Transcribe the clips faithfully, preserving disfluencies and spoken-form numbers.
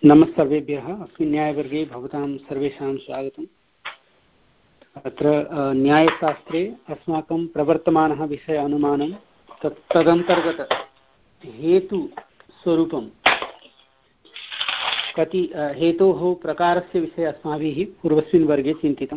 नमस्सर्वेभ्यः। अस्मिन् न्यायवर्गे भवतां सर्वेषां स्वागतम्। अत्र न्यायशास्त्रे अस्माकं प्रवर्तमानः विषय अनुमानं तत् तदन्तर्गत हेतुस्वरूपं कति हेतोः प्रकारस्य विषये अस्माभिः पूर्वस्मिन् वर्गे चिन्तितं।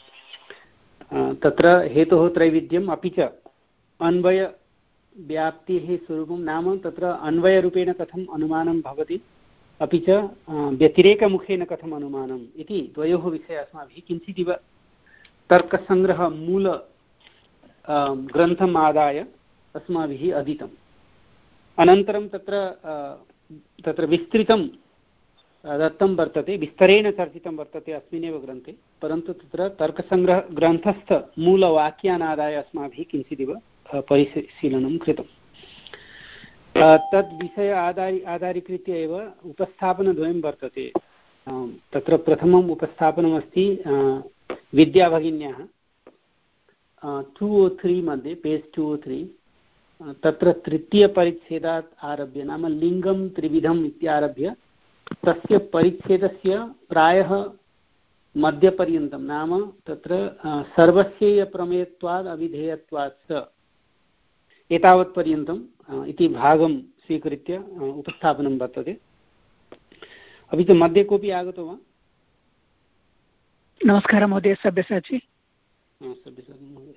तत्र हेतोः त्रैविध्यम् अपि च अन्वयव्याप्तेः स्वरूपं, नाम तत्र अन्वयरूपेण कथम् अनुमानं भवति, अपि च व्यतिरेकमुखेन कथम् अनुमानम् इति द्वयोः विषये अस्माभिः किञ्चिदिव तर्कसङ्ग्रहमूल ग्रन्थम् आदाय अस्माभिः अधीतम्। अनन्तरं तत्र तत्र विस्तृतं दत्तं वर्तते, विस्तरेण चर्चितं वर्तते अस्मिन्नेव ग्रन्थे, परन्तु तत्र तर्कसङ्ग्रहग्रन्थस्थमूलवाक्यान् आदाय अस्माभिः किञ्चिदिव परिशीलनं कृतम्। तद् विषय आधारी आधारीकृत्य एव उपस्थापनद्वयं वर्तते। तत्र प्रथमम् उपस्थापनमस्ति विद्याभगिन्याः टु ओ थ्री मध्ये, पेज् टु ओ थ्री। तत्र तृतीयपरिच्छेदात् आरभ्य, नाम लिङ्गं त्रिविधम् इत्यारभ्य तस्य परिच्छेदस्य प्रायः मध्यपर्यन्तं, नाम तत्र सर्वस्यैयप्रमेयत्वाद् अविधेयत्वात् एतावत्पर्यन्तम् इति भागं स्वीकृत्य उपस्थापनं वर्तते। अपि च मध्ये कोऽपि आगतो वा? नमस्कारः महोदय, सब्यसाची। सब्यसाची महोदय,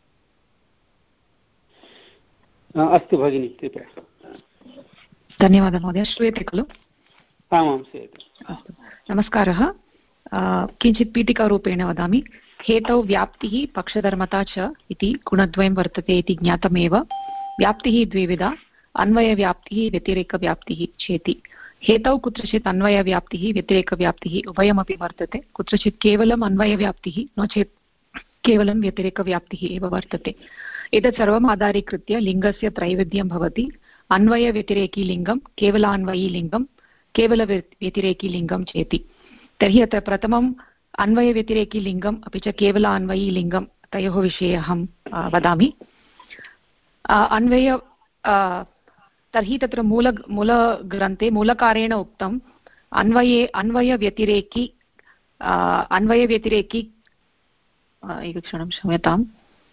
अस्तु भगिनी, कृपया। धन्यवादः महोदय। श्रूयते खलु? आमां श्रूयते। अस्तु, नमस्कारः। किञ्चित् पीठिकारूपेण वदामि। हेतौ व्याप्तिः पक्षधर्मता च इति गुणद्वयं वर्तते इति ज्ञातमेव। व्याप्तिः द्विविधा, अन्वयव्याप्तिः व्यतिरेकव्याप्तिः चेति। हेतौ कुत्रचित् अन्वयव्याप्तिः व्यतिरेकव्याप्तिः उभयमपि वर्तते, कुत्रचित् केवलम् अन्वयव्याप्तिः नो चेत् केवलं व्यतिरेकव्याप्तिः एव वर्तते। एतत् सर्वम् आधारीकृत्य लिङ्गस्य त्रैविध्यं भवति। अन्वयव्यतिरेकी लिङ्गं, केवलान्वयी लिङ्गं, केवलव्यतिरेकी लिङ्गं चेति। तर्हि अत्र प्रथमम् अन्वयव्यतिरेकी लिङ्गम् अपि च केवलान्वयी लिङ्गं, तयोः विषये अहं वदामि। अन्वय तर्हि तत्र मूल मूलग्रन्थे मूलकारेण उक्तम् अन्वये अन्वयव्यतिरेकी अन्वयव्यतिरेकी एकक्षणं क्षम्यताम्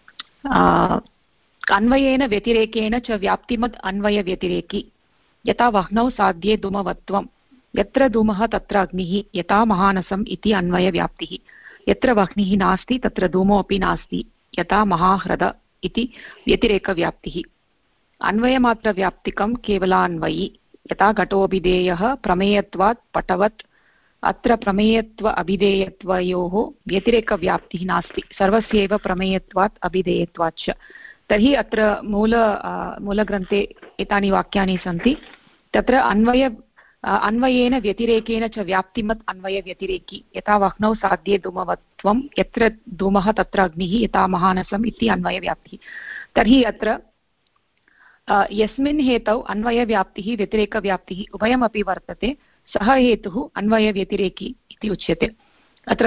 अन्वयेन व्यतिरेकेण च व्याप्तिमत् अन्वयव्यतिरेकी। यथा वह्नौ साध्ये धूमवत्वं, यत्र धूमः तत्र अग्निः, यथा महानसम् इति अन्वयव्याप्तिः। यत्र वह्निः नास्ति तत्र धूमोऽपि नास्ति, यथा महाह्रद इति व्यतिरेकव्याप्तिः। अन्वयमात्रव्याप्तिकं केवलान्वयी, यथा घटोऽभिधेयः प्रमेयत्वात् पटवत्। अत्र प्रमेयत्व अभिधेयत्वयोः व्यतिरेकव्याप्तिः नास्ति, सर्वस्यैव प्रमेयत्वात् अभिधेयत्वात् च। तर्हि अत्र मूल मूलग्रन्थे एतानि वाक्यानि सन्ति। तत्र अन्वय अन्वयेन व्यतिरेकेण च व्याप्तिमत् अन्वयव्यतिरेकी। यथा वह्नौ साध्ये धूमवत्वं, यत्र धूमः तत्र अग्निः, यथा महानसम् इति अन्वयव्याप्तिः। तर्हि अत्र यस्मिन् हेतौ अन्वयव्याप्तिः व्यतिरेकव्याप्तिः उभयमपि वर्तते, सः हेतुः अन्वयव्यतिरेकी इति उच्यते। अत्र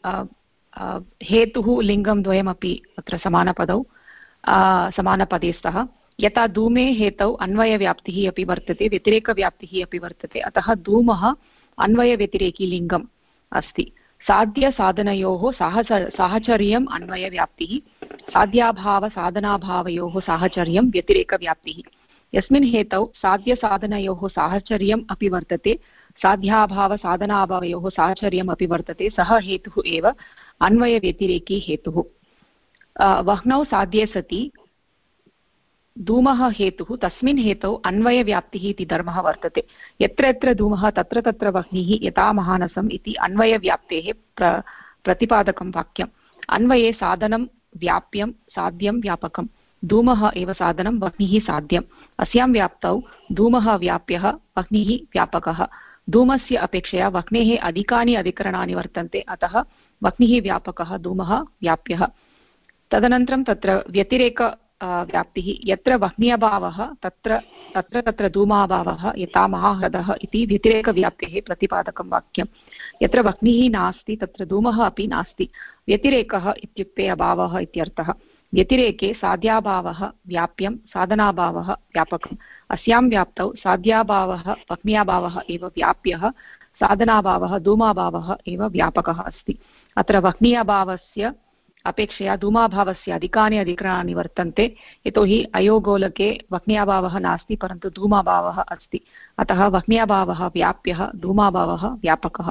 हेतुः लिङ्गं द्वयमपि अत्र समानपदौ समानपदे स्तः। यथा धूमे हेतौ अन्वयव्याप्तिः अपि वर्तते, व्यतिरेकव्याप्तिः अपि वर्तते, अतः धूमः अन्वयव्यतिरेकी लिङ्गम् अस्ति। साध्यसाधनयोः साहच साहचर्यम् अन्वयव्याप्तिः, साध्याभावसाधनाभावयोः साहचर्यं व्यतिरेकव्याप्तिः। यस्मिन् हेतौ साध्यसाधनयोः साहचर्यम् अपि वर्तते, साध्याभावसाधनाभावयोः साहचर्यम् अपि वर्तते, सः हेतुः एव अन्वयव्यतिरेकी हेतुः। वह्नौ साध्ये सति धूमः हेतुः, तस्मिन् हेतौ अन्वयव्याप्तिः इति धर्मः वर्तते। यत्र यत्र धूमः तत्र तत्र वह्निः, यथा महानसम् इति अन्वयव्याप्तेः प्र प्रतिपादकं वाक्यम्। अन्वये साधनं व्याप्यं, साध्यं व्यापकं। धूमः एव साधनं, वह्निः साध्यम्। अस्यां व्याप्तौ धूमः व्याप्यः, वह्निः व्यापकः। धूमस्य अपेक्षया वह्नेः अधिकानि अधिकरणानि वर्तन्ते, अतः वह्निः व्यापकः, धूमः व्याप्यः। तदनन्तरं तत्र व्यतिरेक व्याप्तिः, यत्र वह्न्यभावः तत्र तत्र तत्र धूमाभावः, यथा महाह्रदः इति व्यतिरेकव्याप्तेः प्रतिपादकं वाक्यं। यत्र वह्निः नास्ति तत्र धूमः अपि नास्ति। व्यतिरेकः इत्युक्ते अभावः इत्यर्थः। व्यतिरेके साध्याभावः व्याप्यं, साधनाभावः व्यापकम्। अस्यां व्याप्तौ साध्याभावः वह्न्याभावः एव व्याप्यः, साधनाभावः धूमाभावः एव व्यापकः अस्ति। अत्र वह्न्याभावस्य अपेक्षया धूमाभावस्य अधिकानि अधिकरणानि वर्तन्ते, यतोहि अयोगोलके वह्न्याभावः नास्ति परन्तु धूमाभावः अस्ति। अतः वह्न्याभावः व्याप्यः, धूमाभावः व्यापकः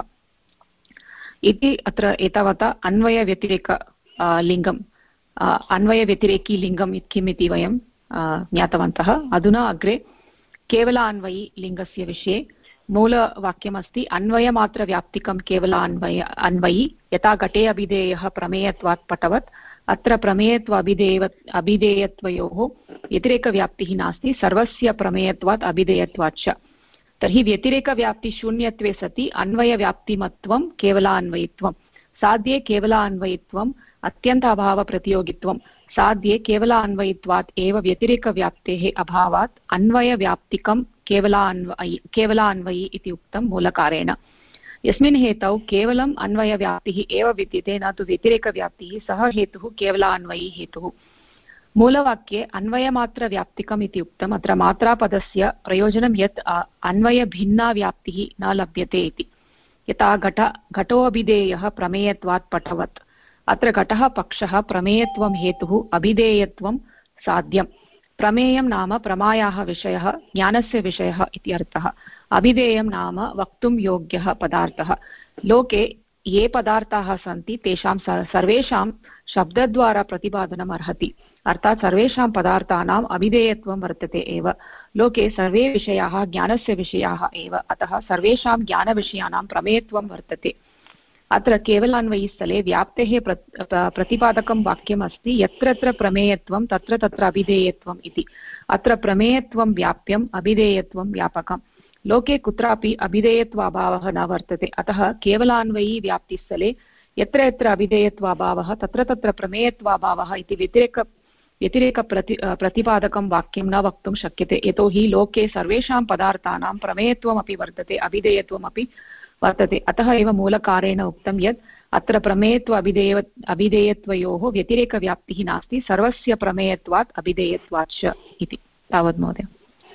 इति अत्र एतावता अन्वयव्यतिरेक लिङ्गम् अन्वयव्यतिरेकी लिङ्गम् किम् इति वयं ज्ञातवन्तः। अधुना अग्रे केवलान्वयी लिङ्गस्य विषये मूलवाक्यमस्ति अन्वयमात्रव्याप्तिकं केवलान्वय अन्वयी यथा घटे अभिधेयः प्रमेयत्वात् पटवत्। अत्र प्रमेयत्व अभिधेय अभिधेयत्वयोः व्यतिरेकव्याप्तिः नास्ति, सर्वस्य प्रमेयत्वात् अभिधेयत्वात् च। तर्हि व्यतिरेकव्याप्तिशून्यत्वे सति अन्वयव्याप्तिमत्वं केवलान्वयित्वं, साध्ये केवलान्वयित्वम् अत्यन्त अभावप्रतियोगित्वं, साध्ये केवलान्वयित्वात् एव व्यतिरेकव्याप्तेः अभावात् अन्वयव्याप्तिकं केवलान्वयी केवलान्वयी इति उक्तं मूलकारेण। यस्मिन् हेतौ केवलम् अन्वयव्याप्तिः एव विद्यते न तु व्यतिरेकव्याप्तिः, सः हेतुः केवलान्वयी हेतुः। मूलवाक्ये अन्वयमात्रव्याप्तिकम् इति उक्तम्। अत्र मात्रापदस्य प्रयोजनं यत् अन्वयभिन्ना व्याप्तिः न लभ्यते इति। यथा घट घटोऽभिधेयः प्रमेयत्वात् पटवत्। अत्र घटः पक्षः, प्रमेयत्वं हेतुः, अभिधेयत्वं साध्यं। प्रमेयं नाम प्रमायाः विषयः, ज्ञानस्य विषयः इति अर्थः। अभिधेयं नाम वक्तुं योग्यः पदार्थः। लोके ये पदार्थाः सन्ति तेषां सर्वेषां शब्दद्वारा प्रतिपादनम् अर्हति, अर्थात् सर्वेषां पदार्थानाम् अभिधेयत्वं वर्तते एव। लोके सर्वे विषयाः ज्ञानस्य विषयाः एव, अतः सर्वेषां ज्ञानविषयाणां प्रमेयत्वं वर्तते। अत्र केवलान्वयीस्थले व्याप्तेः प्रतिपादकं वाक्यम् अस्ति यत्र यत्र प्रमेयत्वं तत्र तत्र अभिधेयत्वम् इति। अत्र प्रमेयत्वं व्याप्यम्, अभिधेयत्वं व्यापकम्। लोके कुत्रापि अभिधेयत्वाभावः न वर्तते, अतः केवलान्वयी व्याप्तिस्थले यत्र यत्र अभिधेयत्वाभावः तत्र तत्र प्रमेयत्वाभावः इति व्यतिरेक व्यतिरेकप्रति प्रतिपादकं वाक्यं न वक्तुं शक्यते, यतोहि लोके सर्वेषां पदार्थानां प्रमेयत्वमपि वर्तते, अभिधेयत्वमपि वर्तते। अतः एव मूलकारेण उक्तं यत् अत्र प्रमेयत्व अभिधेय अभिधेयत्वयोः व्यतिरेकव्याप्तिः नास्ति, सर्वस्य प्रमेयत्वात् अभिधेयत्वात् च इति। तावत् महोदय।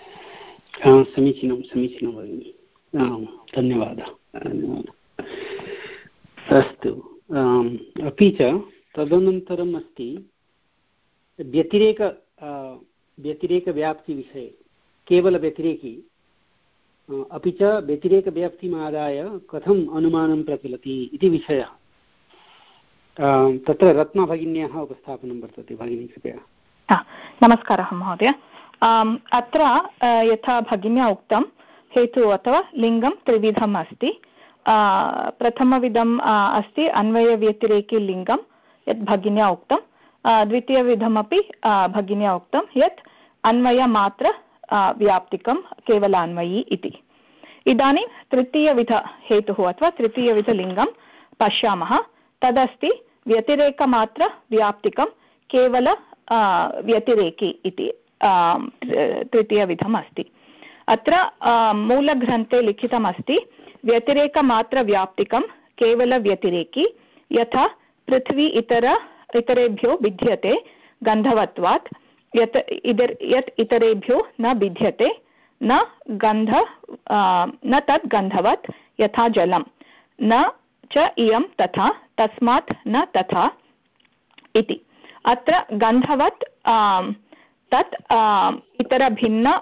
समीचीनं समीचीनं भगिनि, धन्यवादः। अस्तु, अपि च तदनन्तरम् अस्ति व्यतिरेक व्यतिरेकव्याप्तिविषये केवलव्यतिरेकी अपि च व्यतिरेकव्याप्तिमादाय कथम् अनुमानं प्रचलति इति विषयः। तत्र रत्ना भगिन्याः उपस्थापनं वर्तते। भगिनी कृपया। नमस्कारः महोदय। अत्र यथा भगिन्या उक्तं हेतुः अथवा लिङ्गं त्रिविधम् अस्ति। प्रथमविधम् अस्ति अन्वयव्यतिरेकी लिङ्गं यत् भगिन्या उक्तं। द्वितीयविधमपि भगिन्या उक्तं यत् अन्वयमात्र व्याप्तिकं केवलान्वयी इति। इदानीं तृतीयविध हेतुः अथवा तृतीयविधलिङ्गं पश्यामः। तदस्ति व्यतिरेकमात्र व्याप्तिकं केवल व्यतिरेकी इति तृतीयविधम् अस्ति। अत्र मूलग्रन्थे लिखितमस्ति व्यतिरेकमात्रव्याप्तिकं केवलव्यतिरेकी यथा पृथ्वी इतर इतरेभ्यो भिद्यते गन्धवत्वात्, यत् इदर् यत् इतरेभ्यो न भिद्यते न गन्ध न तद् गन्धवत् यथा जलं, न च इयं तथा तस्मात् न तथा इति। अत्र गन्धवत् तत् इतरभिन्न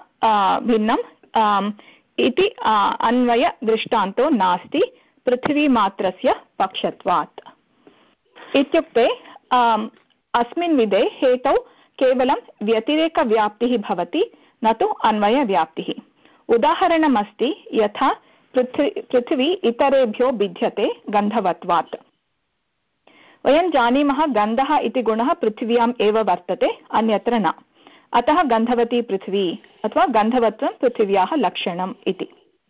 भिन्नं इति अन्वयदृष्टान्तो नास्ति पृथ्वीमात्रस्य पक्षत्वात्। इत्युक्ते अस्मिन् विधे हेतौ केवलं व्यतिरेकव्याप्तिः भवति, न तु अन्वयव्याप्तिः। उदाहरणमस्ति यथा पृथ्वी पृथ्वी इतरेभ्यो भिद्यते गन्धवत्वात्। वयं जानीमः गन्धः इति गुणः पृथिव्याम् एव वर्तते, अन्यत्र न। अतः गन्धवती पृथ्वी अथवा गन्धवत्वं पृथिव्याः लक्षणम् इति।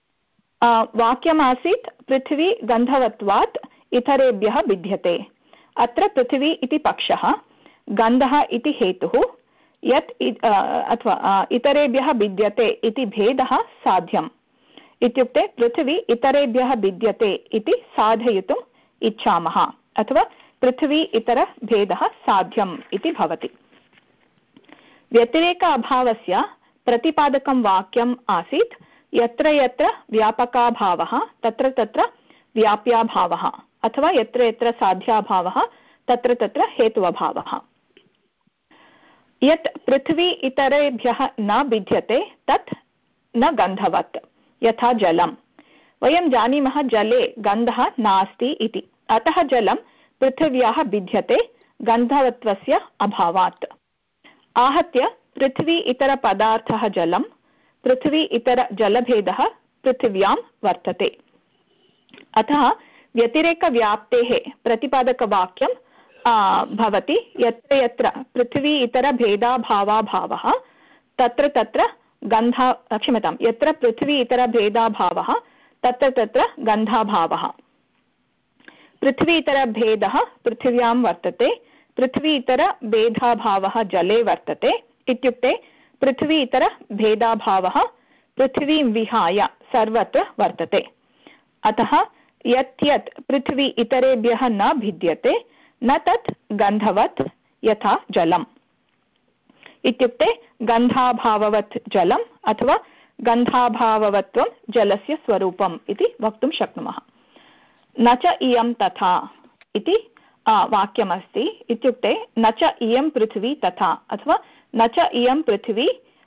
वाक्यमासीत् पृथ्वी गन्धवत्वात् इतरेभ्यः भिद्यते। अत्र पृथ्वी इति पक्षः, गन्धः इति हेतुः, यत् अथवा इतरेभ्यः भिद्यते इति भेदः साध्यम्। इत्युक्ते पृथ्वी इतरेभ्यः भिद्यते इति साधयितुम् इच्छामः, अथवा पृथ्वी इतर भेदः साध्यम् इति भवति। व्यतिरेक अभावस्य प्रतिपादकं वाक्यम् आसीत् यत्र यत्र व्यापकाभावः तत्र तत्र व्याप्याभावः अथवा यत्र यत्र साध्याभावः तत्र तत्र हेत्वभावः। यत् पृथ्वी इतरेभ्यः न भिद्यते तत् न गन्धवत्, यथा जलम्। वयं जानीमः जले गन्धः नास्ति इति, अतः जलं पृथिव्याः भिद्यते गन्धवत्वस्य अभावात्। आहत्य पृथ्वी इतरपदार्थः जलं, पृथ्वी इतरजलभेदः पृथिव्यां वर्तते। अतः व्यतिरेकव्याप्तेः प्रतिपादकवाक्यं भवति यत्र यत्र पृथ्वी इतरभेदाभावाभावः तत्र तत्र गन्धा क्षम्यतां यत्र पृथ्वी इतरभेदाभावः तत्र तत्र गन्धाभावः। पृथ्वी इतरभेदः पृथिव्यां वर्तते, पृथ्वी इतरभेदाभावः जले वर्तते इत्युक्ते पृथ्वी इतरभेदाभावः पृथ्वीं विहाय सर्वत्र वर्तते। अतः यत् यत् पृथ्वी इतरेभ्यः न भिद्यते न तत् गन्धवत्, यथा जलम्। इत्युक्ते गन्धाभाववत् जलम् अथवा गन्धाभाववत्वं जलस्य स्वरूपम् इति वक्तुं शक्नुमः। न च इयं तथा इति वाक्यमस्ति। इत्युक्ते न च इयं पृथ्वी तथा अथवा न च इयं पृथ्वी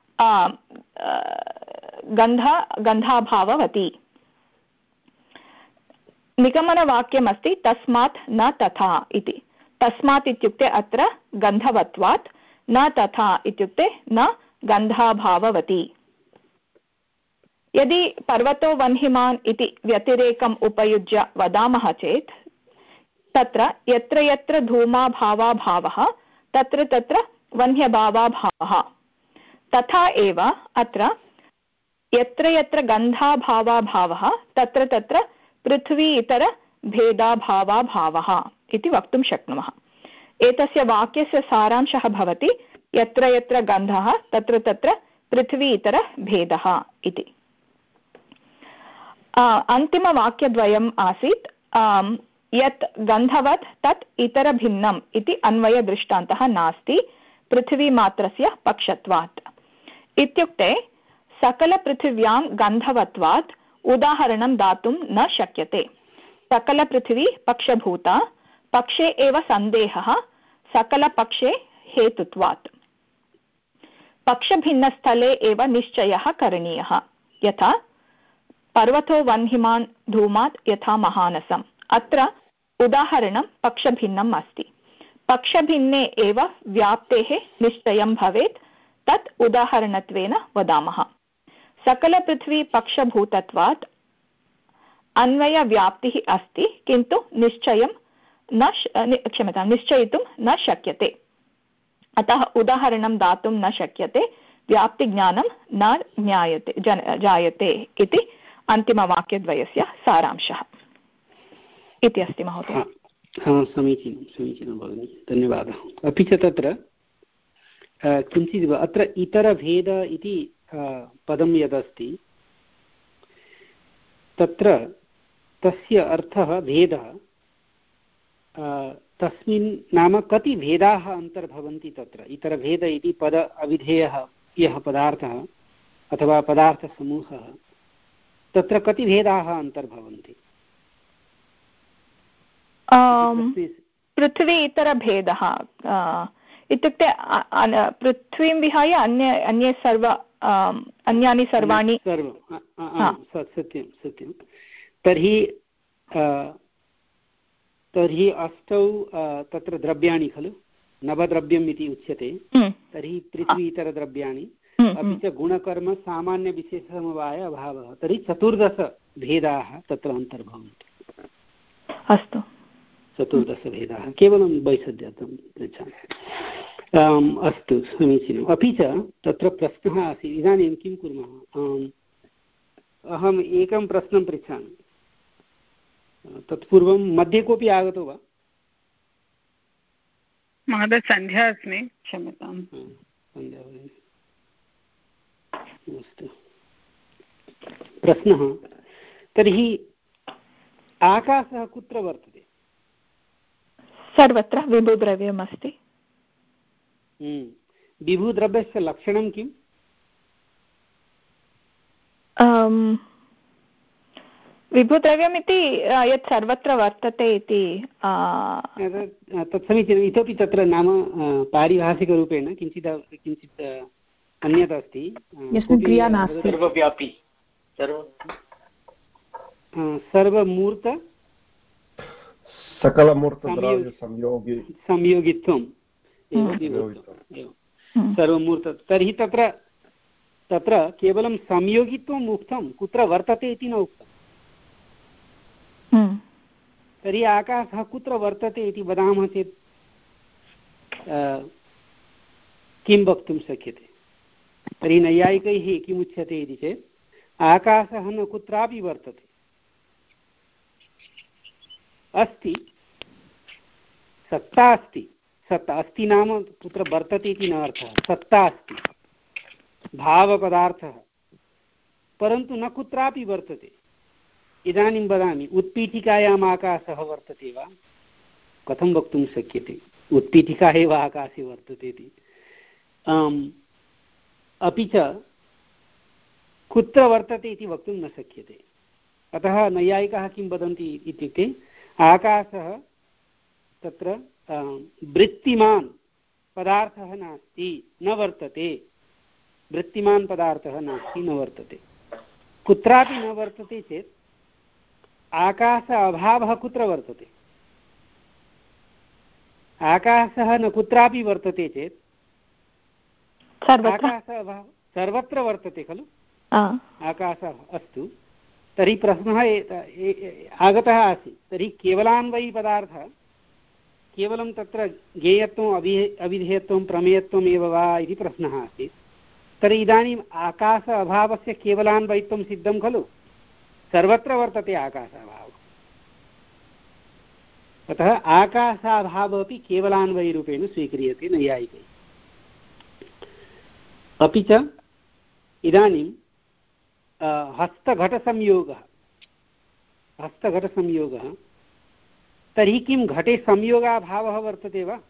गन्ध गन्धाभाववती। निगमनवाक्यमस्ति तस्मात् न तथा इति। तस्मात् इत्युक्ते अत्र गन्धवत्वात्, न तथा इत्युक्ते न गन्धाभाववती। यदि पर्वतो वह्निमान् इति व्यतिरेकम् उपयुज्य वदामः चेत् तत्र यत्र यत्र धूमाभावाभावः तत्र तत्र वह्न्यभावाभावः। तथा एव अत्र यत्र यत्र गन्धाभावाभावः तत्र तत्र पृथ्वी इतर भेदाभावाभावः इति वक्तुं शक्नुमः। एतस्य वाक्यस्य सारांशः भवति यत्र यत्र गन्धः तत्र तत्र पृथ्वी इतर भेदः इति। अन्तिमवाक्यद्वयम् आसीत् यत् गन्धवत् तत् इतरभिन्नम् इति अन्वयदृष्टान्तः नास्ति पृथ्वीमात्रस्य पक्षत्वात्। इत्युक्ते सकलपृथिव्यां गन्धवत्वात् उदाहरणं दातुं न शक्यते। सकलपृथिवी पक्षभूता, पक्षे एव सन्देहः, सकलपक्षे हेतुत्वात्। पक्षभिन्नस्थले एव निश्चयः करणीयः। यथा पर्वतो वह्निमान् धूमात् यथा महानसम्। अत्र उदाहरणं पक्षभिन्नम् अस्ति। पक्षभिन्ने एव व्याप्तेः निश्चयं भवेत्, तत् उदाहरणत्वेन वदामः। सकलपृथ्वी पक्षभूतत्वात् अन्वयव्याप्तिः अस्ति, किन्तु निश्चयं न क्षम्यतां निश्चयितुं न शक्यते। अतः उदाहरणं दातुं न शक्यते, व्याप्तिज्ञानं न ज्ञायते जायते इति अन्तिमवाक्यद्वयस्य सारांशः इति अस्ति महोदय। समीचीनं समीचीनं भगिनि, धन्यवादः। अपि च तत्र किञ्चित् अत्र इतरभेद इति पदं यदस्ति तत्र तस्य अर्थः भेदः, तस्मिन् नाम कति भेदाः अन्तर्भवन्ति तत्र। इतरभेद इति पद अविधेयः यः पदार्थः अथवा पदार्थसमूहः तत्र कति भेदाः अन्तर्भवन्ति? पृथ्वी इतरभेदः इत्युक्ते पृथ्वीं विहाय अन्य अन्ये सर्व अन्यानि सर्वाणि सत्यं सत्यं। तर्हि तर्हि अष्टौ तत्र द्रव्याणि खलु, नवद्रव्यम् इति उच्यते। तर्हि पृथ्वी इतरद्रव्याणि अपि च गुणकर्म सामान्यविशेषसमवाय अभावः, तर्हि चतुर्दश भेदाः तत्र अन्तर्भवन्ति। अस्तु, चतुर्दशभेदाः केवलं वैषद्यार्थं पृच्छामि। अस्तु समीचीनम्। अपि च तत्र प्रश्नः आसीत्, इदानीं किं कुर्मः, अहम् एकं प्रश्नं पृच्छामि, तत्पूर्वं मध्ये कोऽपि आगतो वा? महोदय सन्ध्या अस्मि, क्षम्यताम्। सन्ध्या भगिनी, अस्तु। प्रश्नः, तर्हि आकाशः कुत्र वर्तते? सर्वत्र विभुद्रव्यम् अस्ति। विभुद्रव्यस्य लक्षणं किम्? विभुद्रव्यमिति यत् सर्वत्र वर्तते इति तत् समीचीनम्। इतोपि तत्र नाम पारिभाषिकरूपेण किञ्चित् किञ्चित् अन्यत् अस्ति, सर्वव्यापी सर्वमूर्त संयोगित्वं सर्वमूर्त। तर्हि तत्र तत्र केवलं संयोगित्वम् उक्तं, कुत्र वर्तते इति न उक्तम्। तर्हि आकाशः कुत्र वर्तते इति वदामः चेत् किं वक्तुं शक्यते? तर्हि नैयायिकैः किमुच्यते इति चेत् आकाशः न कुत्रापि वर्तते, अस्ति, सत्ता अस्ति। सत्ता अस्ति नाम कुत्र वर्तते इति न अर्थः, सत्ता अस्ति, भावपदार्थः, परन्तु न कुत्रापि वर्तते। इदानीं वदामि, उत्पीठिकायाम् आकाशः वर्तते वा? कथं वक्तुं शक्यते उत्पीठिका एव आकाशे वर्तते इति? अपि च कुत्र वर्तते इति वक्तुं न शक्यते। अतः नैयायिकाः किं वदन्ति इत्युक्ते आकाशः तत्र वृत्तिमान् पदार्थः नास्ति, न वर्तते। वृत्तिमान् पदार्थः नास्ति, न वर्तते। कुत्रापि न वर्तते चेत् आकाश अभावः कुत्र वर्तते? आकाशः न कुत्रापि वर्तते चेत् आकाश अभावः सर्वत्र वर्तते खलु? आकाशः अस्तु। तर्हि प्रश्नः आगतः आसीत्, तर्हि केवलान्वयी पदार्थः केवलं तत्र ज्ञेयत्वम् अभि अविधेयत्वं प्रमेयत्वम् एव वा इति प्रश्नः आसीत्। तर्हि इदानीम् आकाश अभावस्य केवलान्वयित्वं सिद्धं खलु? सर्वत्र वर्तते आकाशाभावः। अतः आकाशाभावः अपि केवलान्वयिरूपेण स्वीक्रियते नैयायिकैः। अपि च इदानीं हस्तघटसंयोगः हस्तघटसंयोगः तर्हि किं घटे संयोगाभावः वर्तते वा?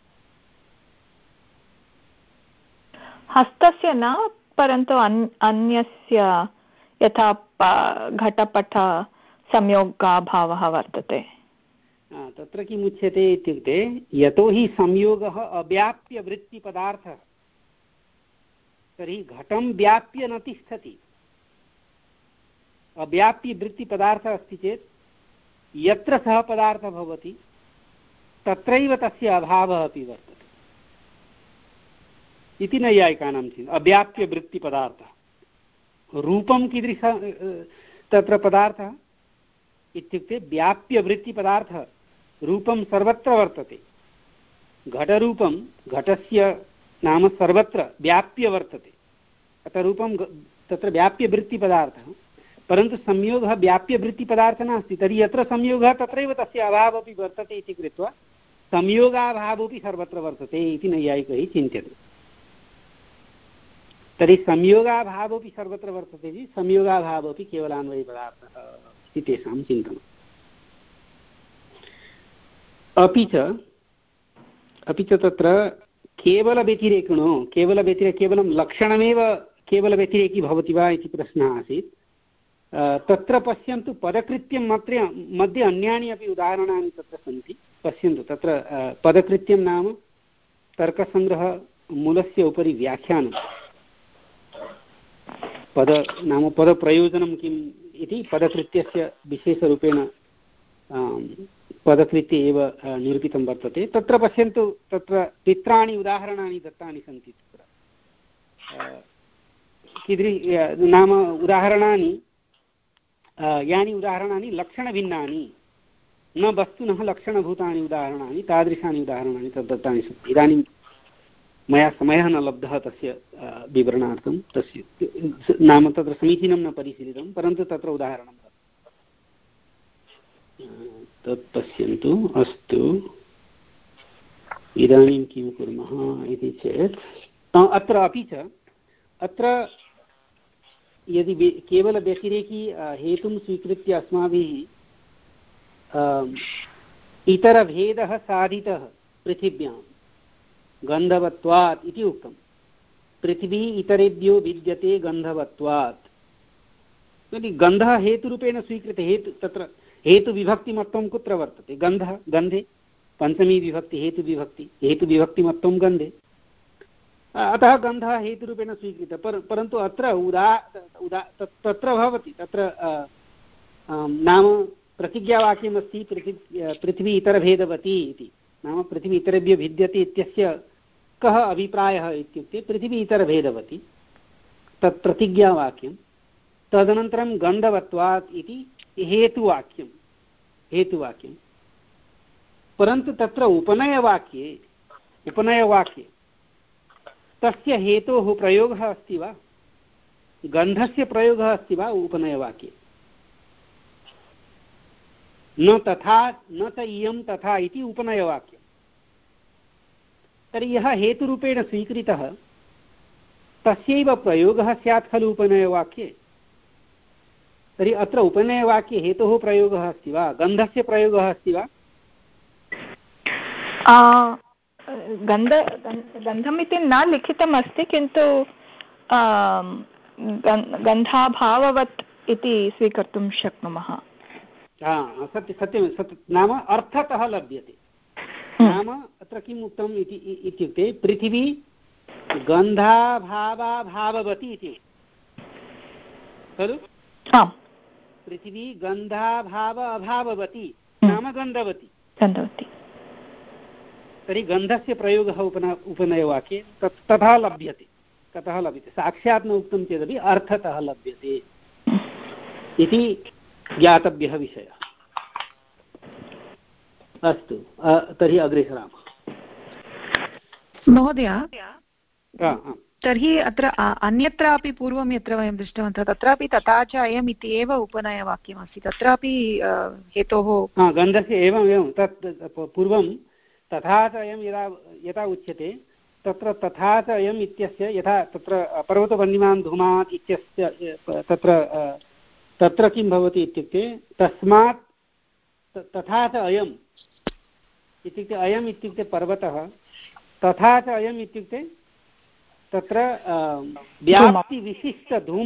हस्तस्य न, परन्तु अन्यस्य यथा घटपट संयोगाभावः वर्तते। तत्र किम् उच्यते इत्युक्ते यतोहि संयोगः अव्याप्य वृत्तिपदार्थः, तर्हि घटं व्याप्य न तिष्ठति। अव्याप्य वृत्तिपदार्थः अस्ति चेत् यत्र सः पदार्थः भवति तत्रैव तस्य अभावः अपि वर्तते इति नैयायिकानां चिन्तनम्। अव्याप्य वृत्तिपदार्थः रूपं कीदृशः तत्र पदार्थः इत्युक्ते व्याप्य वृत्तिपदार्थः, रूपं सर्वत्र वर्तते। घटरूपं घटस्य नाम सर्वत्र व्याप्य वर्तते, अतः रूपं तत्र व्याप्य वृत्तिपदार्थः। परन्तु संयोगः व्याप्य वृत्तिपदार्थः नास्ति, तर्हि यत्र संयोगः तत्रैव तस्य अभावः अपि वर्तते इति कृत्वा संयोगाभावोऽपि सर्वत्र वर्तते इति नैयायिकैः चिन्त्यते। तर्हि संयोगाभावोऽपि सर्वत्र वर्तते इति संयोगाभावोऽपि केवलान्वयपदार्थः इति तेषां चिन्तनम्। अपि च अपि च तत्र केवलव्यतिरेकिणो केवलव्यतिरेक केवलं लक्षणमेव केवलव्यतिरेकी भवति वा इति प्रश्नः आसीत्। तत्र पश्यन्तु, पदकृत्यं मध्ये मध्ये अन्यानि अपि उदाहरणानि तत्र सन्ति। पश्यन्तु, तत्र पदकृत्यं नाम तर्कसङ्ग्रहमूलस्य उपरि व्याख्यानं, पद नाम पदप्रयोजनं किम् इति पदकृत्यस्य विशेषरूपेण पदकृत्ये एव निरूपितं वर्तते। तत्र पश्यन्तु, तत्र चित्राणि उदाहरणानि दत्तानि सन्ति। तत्र कीदृ नाम उदाहरणानि यानि उदाहरणानि लक्षणभिन्नानि, न वस्तुनः लक्षणभूतानि उदाहरणानि, तादृशानि उदाहरणानि तद् दत्तानि सन्ति। इदानीं मया समयः न लब्धः तस्य विवरणार्थं, तस्य नाम तत्र समीचीनं न परिशीलितं, परन्तु तत्र उदाहरणं तत् पश्यन्तु। अस्तु, इदानीं किं कुर्मः इति चेत् अत्र अपि च अत्र यदि केवल व्यतिरेकी हेतुं स्वीकृत्य अस्माभिः इतरभेदः साधितः पृथिव्यां गन्धवत्वात् इति उक्तं। पृथिवी इतरेभ्यो भिद्यते गन्धवत्वात्। यदि गन्धः हेतुरूपेण स्वीक्रियते, हेतु तत्र हेतुविभक्तिमत्वं कुत्र वर्तते? गन्धः, गन्धे पञ्चमी विभक्ति हेतुविभक्ति, हेतुविभक्तिमत्वं गन्धे, अतः गन्धः हेतुरूपेण स्वीकृतः। पर परन्तु अत्र उदा उदा तत्र भवति, तत्र नाम प्रतिज्ञावाक्यमस्ति पृथि पृथिवी इतरभेदवती इति, नाम पृथिवी इतरेभ्यः भिद्यते इत्यस्य कः अभिप्रायः इत्युक्ते पृथिवी इतरभेदवती, तत् प्रतिज्ञावाक्यं। तदनन्तरं गन्धवत्वात् इति हेतुवाक्यं, हेतुवाक्यं। परन्तु तत्र उपनयवाक्ये उपनयवाक्ये तस्य हेतोः प्रयोगः अस्ति वा? गन्धस्य प्रयोगः अस्ति वा उपनयवाक्ये? न तथा न च इयं तथा इति उपनयवाक्यं। तर्हि यः हेतुरूपेण स्वीकृतः तस्यैव प्रयोगः स्यात् खलु उपनयवाक्ये। तर्हि अत्र उपनयवाक्ये हेतोः प्रयोगः अस्ति वा? गन्धस्य प्रयोगः अस्ति वा? गन्ध गन्धमिति न लिखितम् अस्ति, किन्तु गन्धाभाववत् इति स्वीकर्तुं शक्नुमः। सत्य सत्यं सत्य नाम अर्थतः लभ्यते। नाम अत्र किम् उक्तम् इति इत्युक्ते पृथिवी गन्धाभावाभाववती इति खलु? पृथिवी गन्धाभाव अभाववती नाम गन्धवती गन्धवती। तर्हि गन्धस्य प्रयोगः उपन उपनयवाक्ये तत् तथा लभ्यते। कतः लभ्यते? साक्षात् न उक्तं चेदपि अर्थतः लभ्यते इति ज्ञातव्यः विषयः। अस्तु, तर्हि अग्रे सरामः। महोदय, तर्हि अत्र अन्यत्रापि पूर्वं यत्र वयं दृष्टवन्तः तत्रापि तथा च अयम् इति एव उपनयवाक्यमस्ति, तत्रापि हेतोः गन्धस्य एवम् एवं तत् पूर्वं तथा च अयं यदा यथा उच्यते तत्र तथा च अयम् इत्यस्य यथा तत्र पर्वतवन्यमान् धूमात् इत्यस्य तत्र तत्र किं भवति इत्युक्ते तस्मात् तथा च अयम् इत्युक्ते अयम् इत्युक्ते पर्वतः, तथा च अयम् इत्युक्ते तत्र व्याप्तिविशिष्टधूम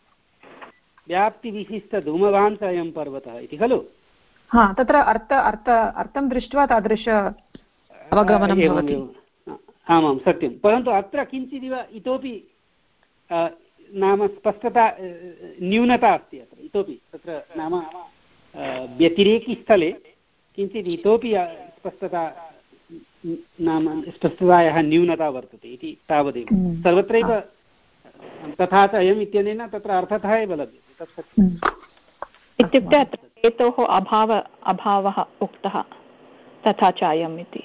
व्याप्तिविशिष्टधूमवान् च अयं पर्वतः इति खलु? हा, तत्र अर्थ अर्थ अर्थं दृष्ट्वा तादृश अवगमनं भवति। आमां सत्यं, परन्तु अत्र किञ्चिदिव इतोपि नाम स्पष्टता न्यूनता अस्ति अत्र इतोपि तत्र नाम व्यतिरेकिस्थले किञ्चित् इतोपि स्पष्टता नाम स्पष्टतायाः न्यूनता वर्तते इति तावदेव। सर्वत्रैव तथा च अयम् इत्यनेन तत्र अर्थतः एव लभ्यते तत् सत्यम्। इत्युक्ते अत्र हेतोः अभाव अभावः उक्तः तथा च अयम् इति।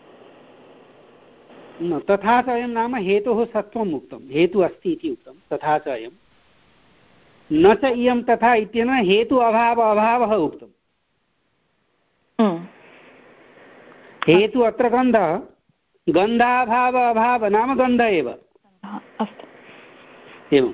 न, तथा च अयं नाम हेतोः सत्त्वम् उक्तं, हेतु अस्ति इति उक्तं, तथा च अयं न च इयं तथा इत्यनेन हेतु अभाव अभावः उक्तम्। हेतु अत्र गन्धः, गन्धाभाव अभाव नाम गन्ध एव। अस्तु, एवम्।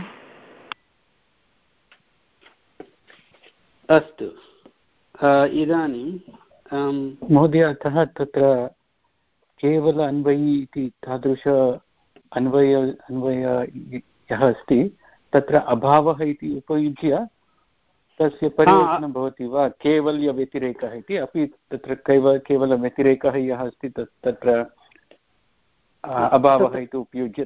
अस्तु, इदानीं महोदय, अतः तत्र केवल अन्वयी इति तादृश अन्वय अन्वय यः अस्ति तत्र अभावः इति उपयुज्य तस्य परिवर्तनं भवति वा? केवल्यव्यतिरेकः इति अपि तत्र केवल केवलव्यतिरेकः यः अस्ति तत् तत्र अभावः इति उपयुज्य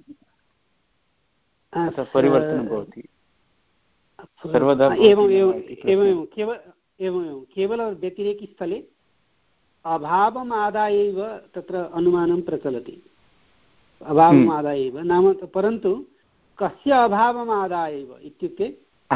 परिवर्तनं भवति सर्वदा। एवम् एवम् एवमेव केवल एवमेव केवलव्यतिरेकिस्थले अभावम् आदाय एव तत्र अनुमानं प्रचलति, अभावम् आदाय एव नाम, परन्तु कस्य अभावम् आदाय एव इत्युक्ते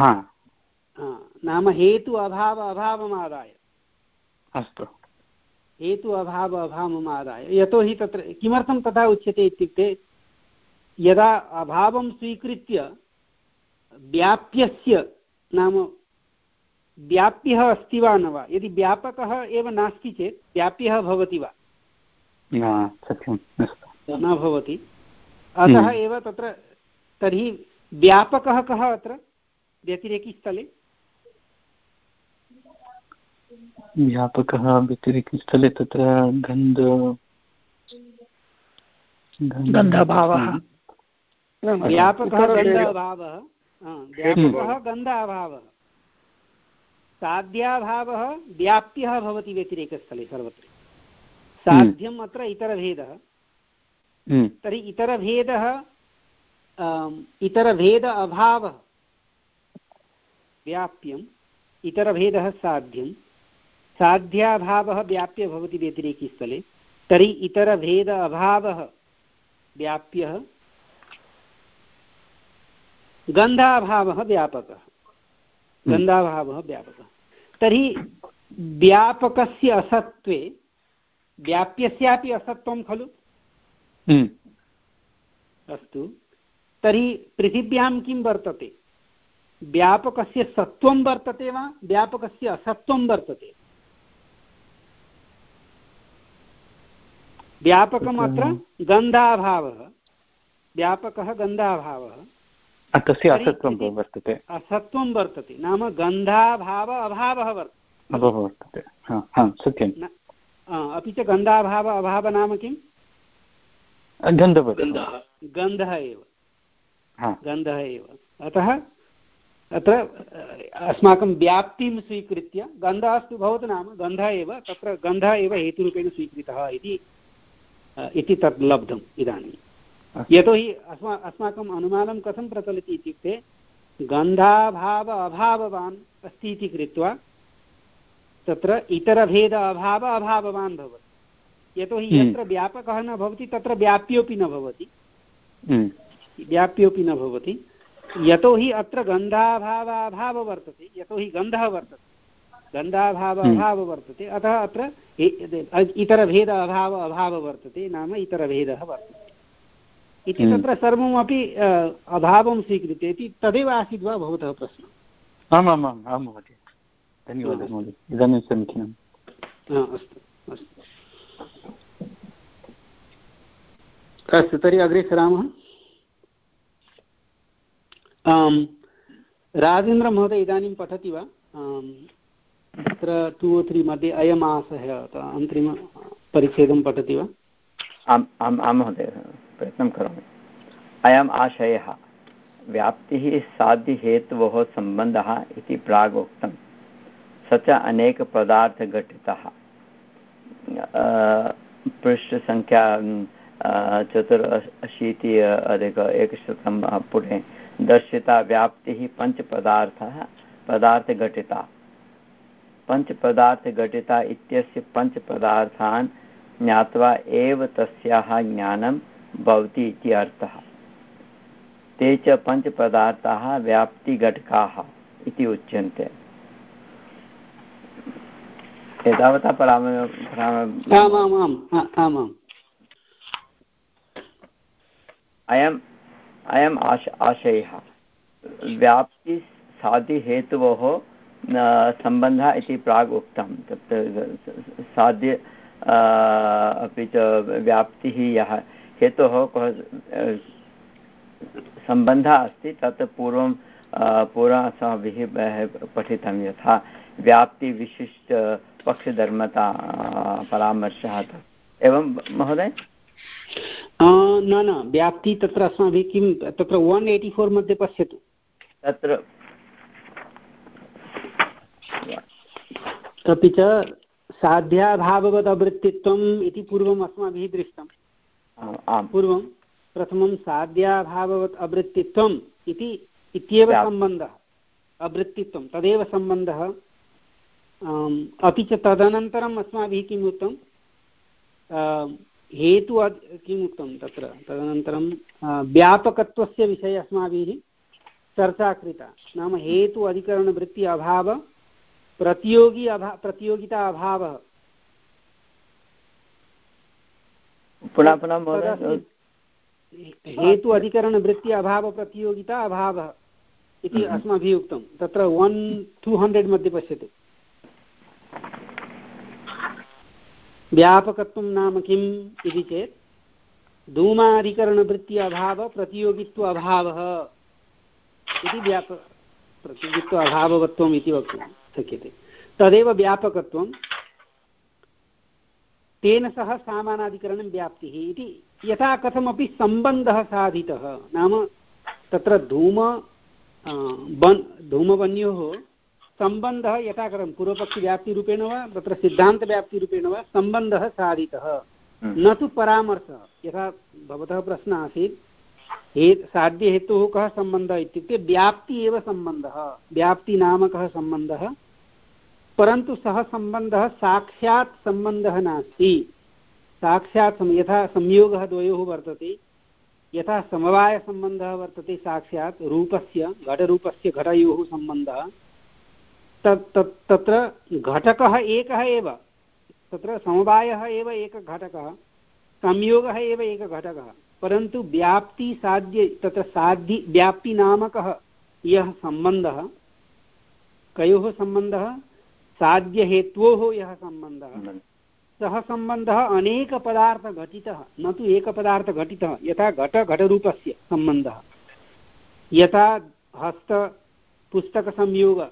नाम हेतु अभाव अभावम् आदाय। अस्तु, हेतु अभाव अभावम् आदाय। यतोहि तत्र किमर्थं तथा उच्यते इत्युक्ते यदा अभावं स्वीकृत्य व्याप्यस्य नाम व्याप्यः अस्ति वा न वा, यदि व्यापकः एव नास्ति चेत् व्याप्यः भवति वा? सत्यं न भवति। अतः एव तत्र तर्हि व्यापकः कः अत्र व्यतिरेकिस्थले? व्यापकः व्यतिरेकिस्थले तत्र गन्ध गन्धभावः, व्यापकः गन्धभावः व्यापकः गन्धाभावः, साध्याभावः व्याप्यः भवति व्यतिरेकस्थले सर्वत्र। साध्यम् अत्र इतरभेदः। तर्हि इतरभेदः इतरभेद अभावः व्याप्यम्, इतरभेदः साध्यं, साध्याभावः व्याप्य भवति व्यतिरेकी स्थले। तर्हि इतरभेद अभावः व्याप्यः, गन्धाभावः व्यापकः, गन्धाभावः व्यापकः। तर्हि व्यापकस्य असत्त्वे व्याप्यस्यापि असत्त्वं खलु? अस्तु, तर्हि पृथिव्यां किं वर्तते? व्यापकस्य सत्त्वं वर्तते वा व्यापकस्य असत्त्वं वर्तते? व्यापकमत्र गन्धाभावः, व्यापकः गन्धाभावः, तस्य असत्त्वं वर्तते, असत्त्वं वर्तते नाम गन्धाभाव अभावः वर्तते। सत्यं। अपि च गन्धाभाव अभाव नाम किं? गन्धः गन्धः एव, गन्धः एव। अतः अत्र अस्माकं व्याप्तिं स्वीकृत्य गन्धः अस्तु भवतु नाम गन्धः एव, तत्र गन्धः एव हेतुरूपेण स्वीकृतः इति इति तत् लब्धम् इदानीं। यतोहि अस्मा अस्माकम् अनुमानं कथं प्रचलति इत्युक्ते गन्धाभाव अभाववान् अस्ति इति कृत्वा तत्र इतरभेद अभाव अभाववान् भवति। यतोहि यत्र व्यापकः न भवति तत्र व्याप्योऽपि न भवति, व्याप्योऽपि न भवति। यतोहि अत्र गन्धाभावाभाव वर्तते, यतोहि गन्धः वर्तते, गन्धाभाव अभाव वर्तते, अतः अत्र इतरभेद अभाव अभाव वर्तते, नाम इतरभेदः वर्तते इति तत्र सर्वमपि अभावं स्वीकृत्य इति तदेव आसीत् वा भवतः प्रश्नः? आमामाम् आं महोदय, धन्यवादः महोदय, इदानीं समीचीनम्। अस्तु अस्तु अस्तु, तर्हि अग्रे सरामः। राजेन्द्रमहोदय इदानीं पठति वा? तत्र टु ओ त्री मध्ये अयम् आशयः अन्तिमपरिच्छेदं पठति वा? आम् आम् आं महोदय, प्रयत्नं करोमि। अयम् आशयः व्याप्तिः साध्यहेतोः सम्बन्धः इति प्रागुक्तं, स च अनेकपदार्थघटितः। पृष्ठसङ्ख्या चतुरशीति अधिक एकशतं पुटे दर्शिता व्याप्तिः पञ्चपदार्थः पदार्थघटिता। पञ्चपदार्थघटिता इत्यस्य पञ्चपदार्थान् ज्ञात्वा एव तस्याः ज्ञानं भवति इति अर्थः। ते च पञ्चपदार्थाः व्याप्तिघटकाः इति उच्यन्ते। एतावता अयम् अयम् आश आशयः व्याप्ति साध्यहेतोः सम्बन्धः इति प्राग् उक्तं। तत्र साध्य अपि च व्याप्तिः यः हेतोः कः सम्बन्धः अस्ति तत् पूर्वं पूर्वम् अस्माभिः पठितं, यथा व्याप्तिविशिष्ट पक्षधर्मता परामर्शः। एवं महोदय? न न, व्याप्ति तत्र अस्माभिः किं तत्र वन् एय्टि फोर् मध्ये पश्यतु, तत्र अपि च साध्याभाववद् अवृत्तित्वम् इति पूर्वम् अस्माभिः दृष्टम्। पूर्वं प्रथमं साध्याभाववद् अवृत्तित्वम् इति इत्येव सम्बन्धः, अवृत्तित्वं तदेव सम्बन्धः। अपि च तदनन्तरम् अस्माभिः किम् उक्तं, हेतु किम् उक्तं तत्र तदनन्तरं व्यापकत्वस्य विषये अस्माभिः चर्चा कृता। नाम हेतु अधिकरणवृत्ति अभाव, प्रतियोगी अभा प्रतियोगिता अभावः। पुनः पुनः हेतु अधिकरणवृत्ति अभाव प्रतियोगिता अभावः इति अस्माभिः उक्तं। तत्र वन् टु हण्ड्रेड् मध्ये पश्यतु। व्यापकत्वं नाम किम् इति चेत् धूमाधिकरणवृत्ति अभाव प्रतियोगित्व अभावः इति व्याप प्रतियोगित्व अभाववत्वम् इति वक्तुं शक्यते। तदेव व्यापकत्वं, तेन सह सामानाधिकरणं व्याप्तिः इति यथा कथमपि सम्बन्धः साधितः। नाम तत्र धूम बन् धूमवन्योः सम्बन्धः यथा कृतं पूर्वपक्षव्याप्तिरूपेण वा तत्र सिद्धान्तव्याप्तिरूपेण वा सम्बन्धः साधितः न तु परामर्शः। यथा भवतः प्रश्नः आसीत् हे साध्यहेतुः कः सम्बन्धः इत्युक्ते व्याप्ति एव सम्बन्धः, व्याप्तिनामकः सम्बन्धः, परन्तु सः सम्बन्धः साक्षात् सम्बन्धः नास्ति। साक्षात् यथा संयोगः द्वयोः वर्तते, यथा समवायसम्बन्धः वर्तते साक्षात् रूपस्य घटरूपस्य घटयोः सम्बन्धः, तत् तत्र घटकः एकः एव, तत्र समवायः एव एकः घटकः, संयोगः एव एकः घटकः, परन्तु व्याप्ति साध्य तत्र साध्य व्याप्तिनामकः यः सम्बन्धः, कयोः सम्बन्धः, साध्यहेत्वोः यः सम्बन्धः, सः सम्बन्धः अनेकपदार्थघटितः न तु एकपदार्थघटितः। यथा घट घटरूपस्य सम्बन्धः, यथा हस्तपुस्तकसंयोग,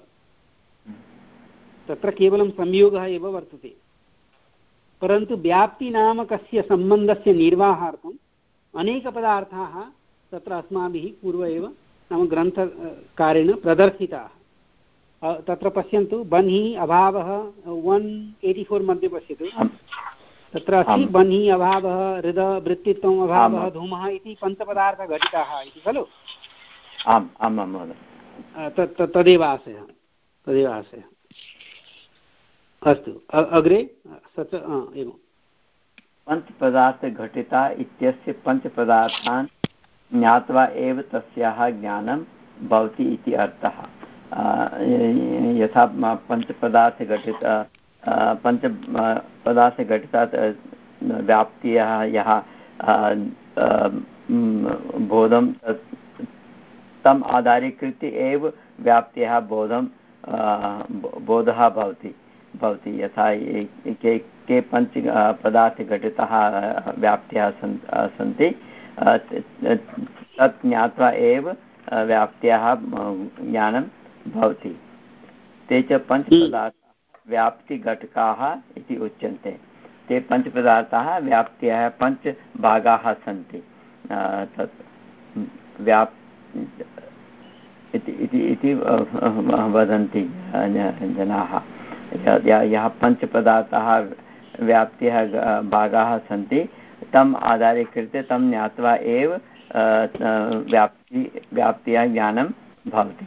तत्र केवलं संयोगः एव वर्तते, परन्तु व्याप्तिनामकस्य सम्बन्धस्य निर्वाहार्थम् अनेकपदार्थाः तत्र अस्माभिः पूर्व एव नाम ग्रन्थकारेण प्रदर्शिताः। तत्र पश्यन्तु, बन्हिः अभावः वन् एय्टि फोर् मध्ये पश्यतु, तत्र अस्ति बन्हिः अभावः, हृद वृत्तित्वम् अभावः, धूमः इति पञ्चपदार्थघटिताः इति खलु। आम् आम् आम् महोदय, तदेव आशयः, तदेव आशयः। अस्तु, अग्रे सच एवं पञ्चपदार्थघटिता इत्यस्य पञ्चपदार्थान् ज्ञात्वा एव तस्याः ज्ञानं भवति इति अर्थः। यथा पञ्चपदार्थघटित पञ्चपदार्थघटितात् व्याप्त्याः यः बोधं तम् आधारीकृत्य एव व्याप्त्याः बोधं बोधः भवति भवति यथा के के पञ्च पदार्थघटिताः व्याप्त्याः सन्ति, तत् ज्ञात्वा एव व्याप्त्याः ज्ञानं भवति। ते च पञ्चपदार्थाः व्याप्तिघटकाः इति उच्यन्ते। ते पञ्चपदार्थाः व्याप्त्याः पञ्चभागाः सन्ति। तत् व्याप् इति वदन्ति जनाः। यः पञ्चपदार्थाः व्याप्त्याः भागाः सन्ति, तम् आधारीकृत्य तं ज्ञात्वा एव व्याप्ति व्याप्त्याः ज्ञानं भवति।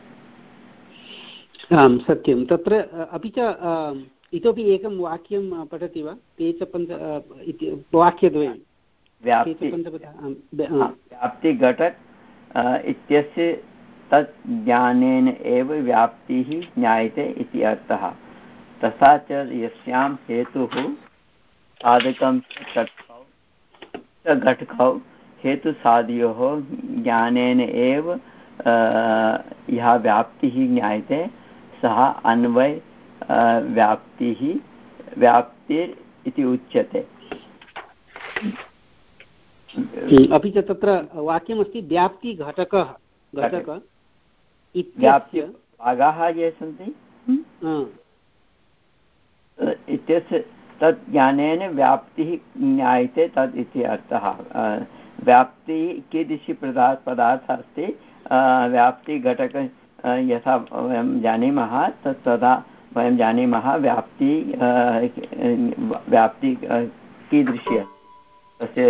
आम् सत्यं। तत्र अपि च इतोपि एकं वाक्यं पठति वा? ते च पञ्च इति वाक्यद्वयं व्याप्ति व्याप्तिघटक इत्यस्य तत् ज्ञानेन एव व्याप्तिः ज्ञायते इति अर्थः। तथा च यस्यां हेतुः साधकं घटकौ च घटकौ हेतुसाधयोः ज्ञानेन एव यः व्याप्तिः ज्ञायते सः अन्वय व्याप्तिः व्याप्तिर् इति उच्यते। अपि च तत्र वाक्यमस्ति व्याप्तिघटकः घटक व्याप्ति भागाः ये सन्ति इत्यस्य तत् ज्ञानेन व्याप्तिः ज्ञायते तद् इति अर्थः। व्याप्तिः कीदृशी पदार्थ पदार्थः अस्ति, व्याप्तिघटक यथा वयं जानीमः तत् तदा वयं जानीमः व्याप्ति व्याप्ति कीदृशी तस्य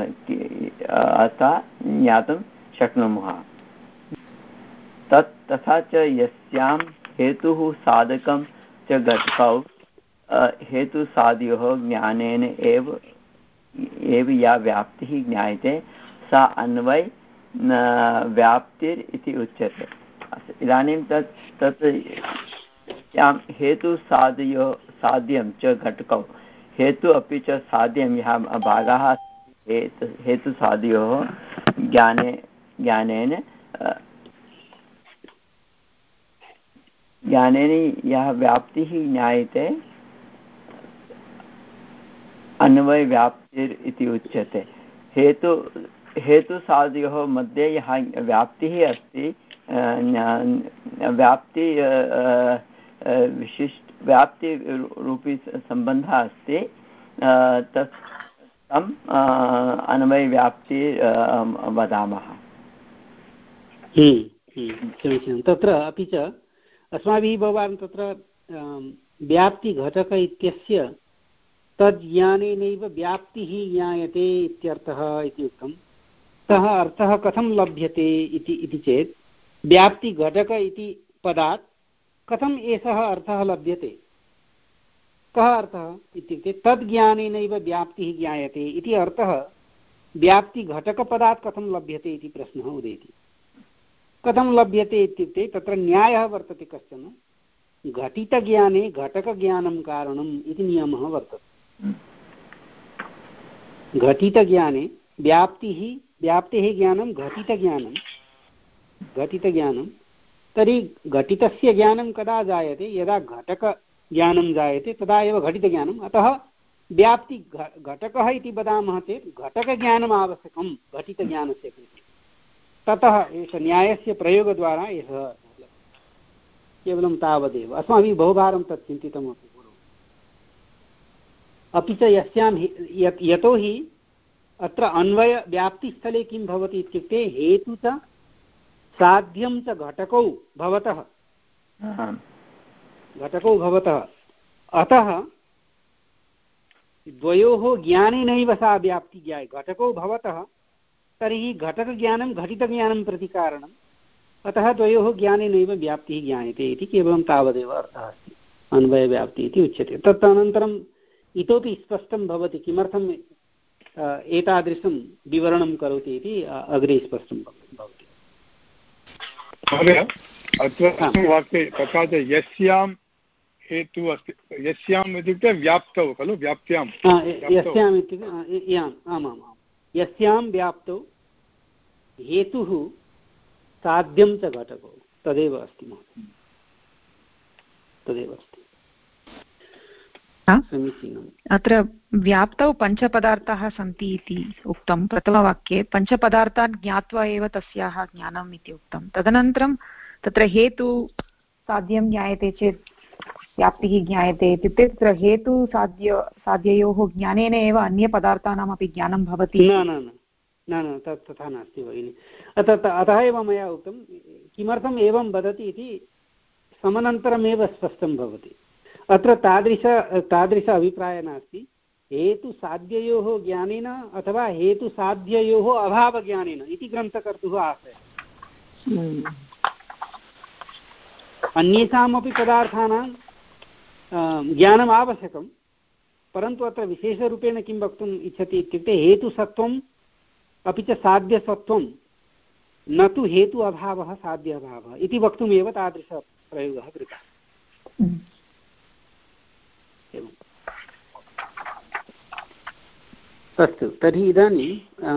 अर्थः ज्ञातुं शक्नुमः। तत् तथा च यस्यां हेतुः साधकं च घटकौ हेतुसाधयोः ज्ञानेन एव एव या व्याप्तिः ज्ञायते सा अन्वय व्याप्तिर् इति उच्यते। इदानीं तत् तत् यां हेतुसाधयो साध्यं च घटकौ हेतु अपि च साध्यं यः भागाः हेतुसाधयोः ज्ञाने ज्ञानेन ज्ञानेन यः व्याप्तिः ज्ञायते अन्वय व्याप्तिर् इति उच्यते। हेतु हेतुसाधयोः मध्ये यः व्याप्तिः अस्ति, व्याप्ति विशिष्ट व्याप्तिरूपी सम्बन्धः अस्ति, तत् तम् अन्वय व्याप्ति वदामः। समीचीनं। तत्र अपि च अस्माभिः भवान् तत्र व्याप्तिघटक इत्यस्य तज्ज्ञानेनैव व्याप्तिः ज्ञायते इत्यर्थः इति उक्तं। सः अर्थः कथं लभ्यते इति इति चेत् व्याप्तिघटक इति पदात् कथम् एषः अर्थः लभ्यते? कः अर्थः इत्युक्ते तद्ज्ञानेनैव व्याप्तिः ज्ञायते इति अर्थः व्याप्तिघटकपदात् कथं लभ्यते इति प्रश्नः उदेति। कथं लभ्यते इत्युक्ते तत्र न्यायः वर्तते कश्चन, घटितज्ञाने घटकज्ञानं कारणम् इति नियमः वर्तते। घटितज्ञाने व्याप्तिः व्याप्तेः ज्ञानं घटितज्ञानं घटितज्ञानं तर्हि घटितस्य ज्ञानं कदा जायते? यदा घटकज्ञानं जायते तदा एव घटितज्ञानम्। अतः व्याप्ति घटकः इति वदामः चेत् घटकज्ञानम् आवश्यकं घटितज्ञानस्य कृते। ततः एष न्यायस्य प्रयोगद्वारा एषः केवलं तावदेव। अस्माभिः बहुवारं तत् चिन्तितमपि पूर्वम्। अपि च यस्यां यतोहि अत्र अन्वयव्याप्तिस्थले किं भवति इत्युक्ते हेतु च साध्यं च घटकौ भवतः घटकौ भवतः अतः द्वयोः ज्ञानेनैव सा व्याप्ति ज्ञायते। घटकौ भवतः तर्हि घटकज्ञानं घटितज्ञानं प्रति कारणम्, अतः द्वयोः ज्ञानेनैव व्याप्तिः ज्ञायते इति केवलं तावदेव अर्थः अस्ति। अन्वयव्याप्तिः इति उच्यते। तत् अनन्तरम् इतोपि स्पष्टं भवति किमर्थम् एतादृशं विवरणं करोति इति अग्रे स्पष्टं भवति। महोदय, अत्र वाक्ये तथा च यस्यां हेतुः अस्ति, यस्याम् इत्युक्ते व्याप्तौ खलु, व्याप्त्यां यस्याम् इत्युक्ते आमाम् यस्यां व्याप्तौ हेतुः साध्यं च घटकौ तदेव अस्ति महोदय, तदेव अस्ति। समीचीनम्। अत्र व्याप्तौ पञ्चपदार्थाः सन्ति इति उक्तं प्रथमवाक्ये। पञ्चपदार्थान् ज्ञात्वा एव तस्याः ज्ञानम् इति उक्तं। तदनन्तरं तत्र हेतु साध्यं ज्ञायते चेत् व्याप्तिः ज्ञायते इत्युक्ते तत्र हेतु साध्य साध्ययोः ज्ञानेन एव अन्यपदार्थानामपि ज्ञानं भवति। न न न न तत् तथा नास्ति भगिनि। अतः एव मया उक्तं किमर्थम् एवं वदति इति समनन्तरमेव स्पष्टं भवति। अत्र तादृश तादृश अभिप्रायः नास्ति। हेतुसाध्ययोः ज्ञानेन अथवा हेतुसाध्ययोः अभावज्ञानेन इति ग्रन्थकर्तुः आशयः। अन्येषामपि पदार्थानां ज्ञानम् आवश्यकं, परन्तु अत्र विशेषरूपेण किं वक्तुम् इच्छति इत्युक्ते हेतुसत्त्वम् अपि च साध्यसत्त्वं न तु हेतु अभावः साध्य अभावः इति वक्तुमेव तादृशप्रयोगः कृतः। एवम्। अस्तु, तर्हि इदानीं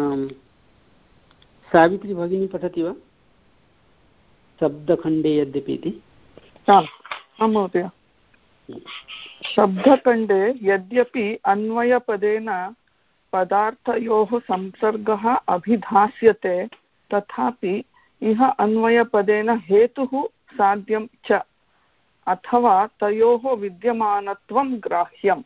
सावित्री भगिनी पठति वा शब्दखण्डे यद्यपि इति? आम् महोदय। शब्दखण्डे यद्यपि अन्वयपदेन पदार्थयोः संसर्गः अभिधास्यते तथापि इह अन्वयपदेन हेतुः साध्यं च अथवा तयोः विद्यमानत्वं ग्राह्यम्।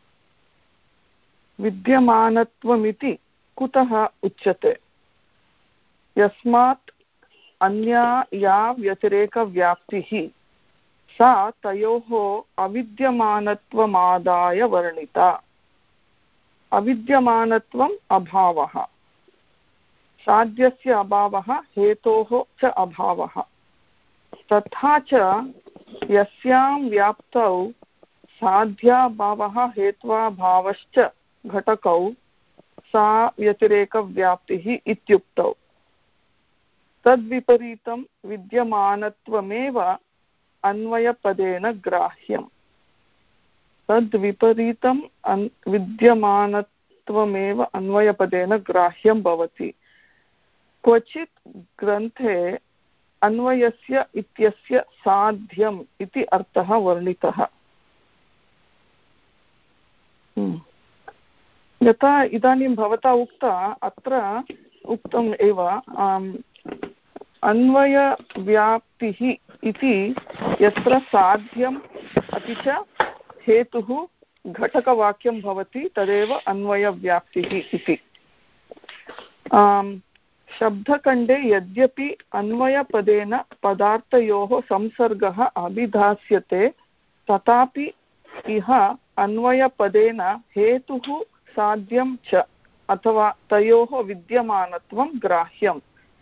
विद्यमानत्वमिति कुतः उच्यते? यस्मात् अन्या या व्यतिरेकव्याप्तिः सा तयोः अविद्यमानत्वमादाय वर्णिता। अविद्यमानत्वम् अभावः, साध्यस्य अभावः हेतोः च अभावः। तथा च यस्यां व्याप्तौ साध्याभावः हेत्वाभावश्च घटकौ सा व्यतिरेकव्याप्तिः इत्युक्तौ। तद्विपरीतं विद्यमानत्वमेव अन्वयपदेन ग्राह्यम्। तद्विपरीतम् अन् विद्यमानत्वमेव अन्वयपदेन ग्राह्यं भवति। क्वचित् ग्रन्थे अन्वयस्य इत्यस्य साध्यम् इति अर्थः वर्णितः। यथा इदानीं भवता उक्ता अत्र उक्तम् एव अन्वयव्याप्तिः इति यत्र साध्यम् अपि च हेतुः घटकवाक्यं भवति तदेव अन्वयव्याप्तिः इति। शब्दखण्डे यद्यपि अन्वयपदेन पदार्थयोः संसर्गः अभिधास्यते तथापि इह अन्वयपदेन हेतुः साध्यं च अथवा तयोः विद्यमानत्वं ग्राह्यम्।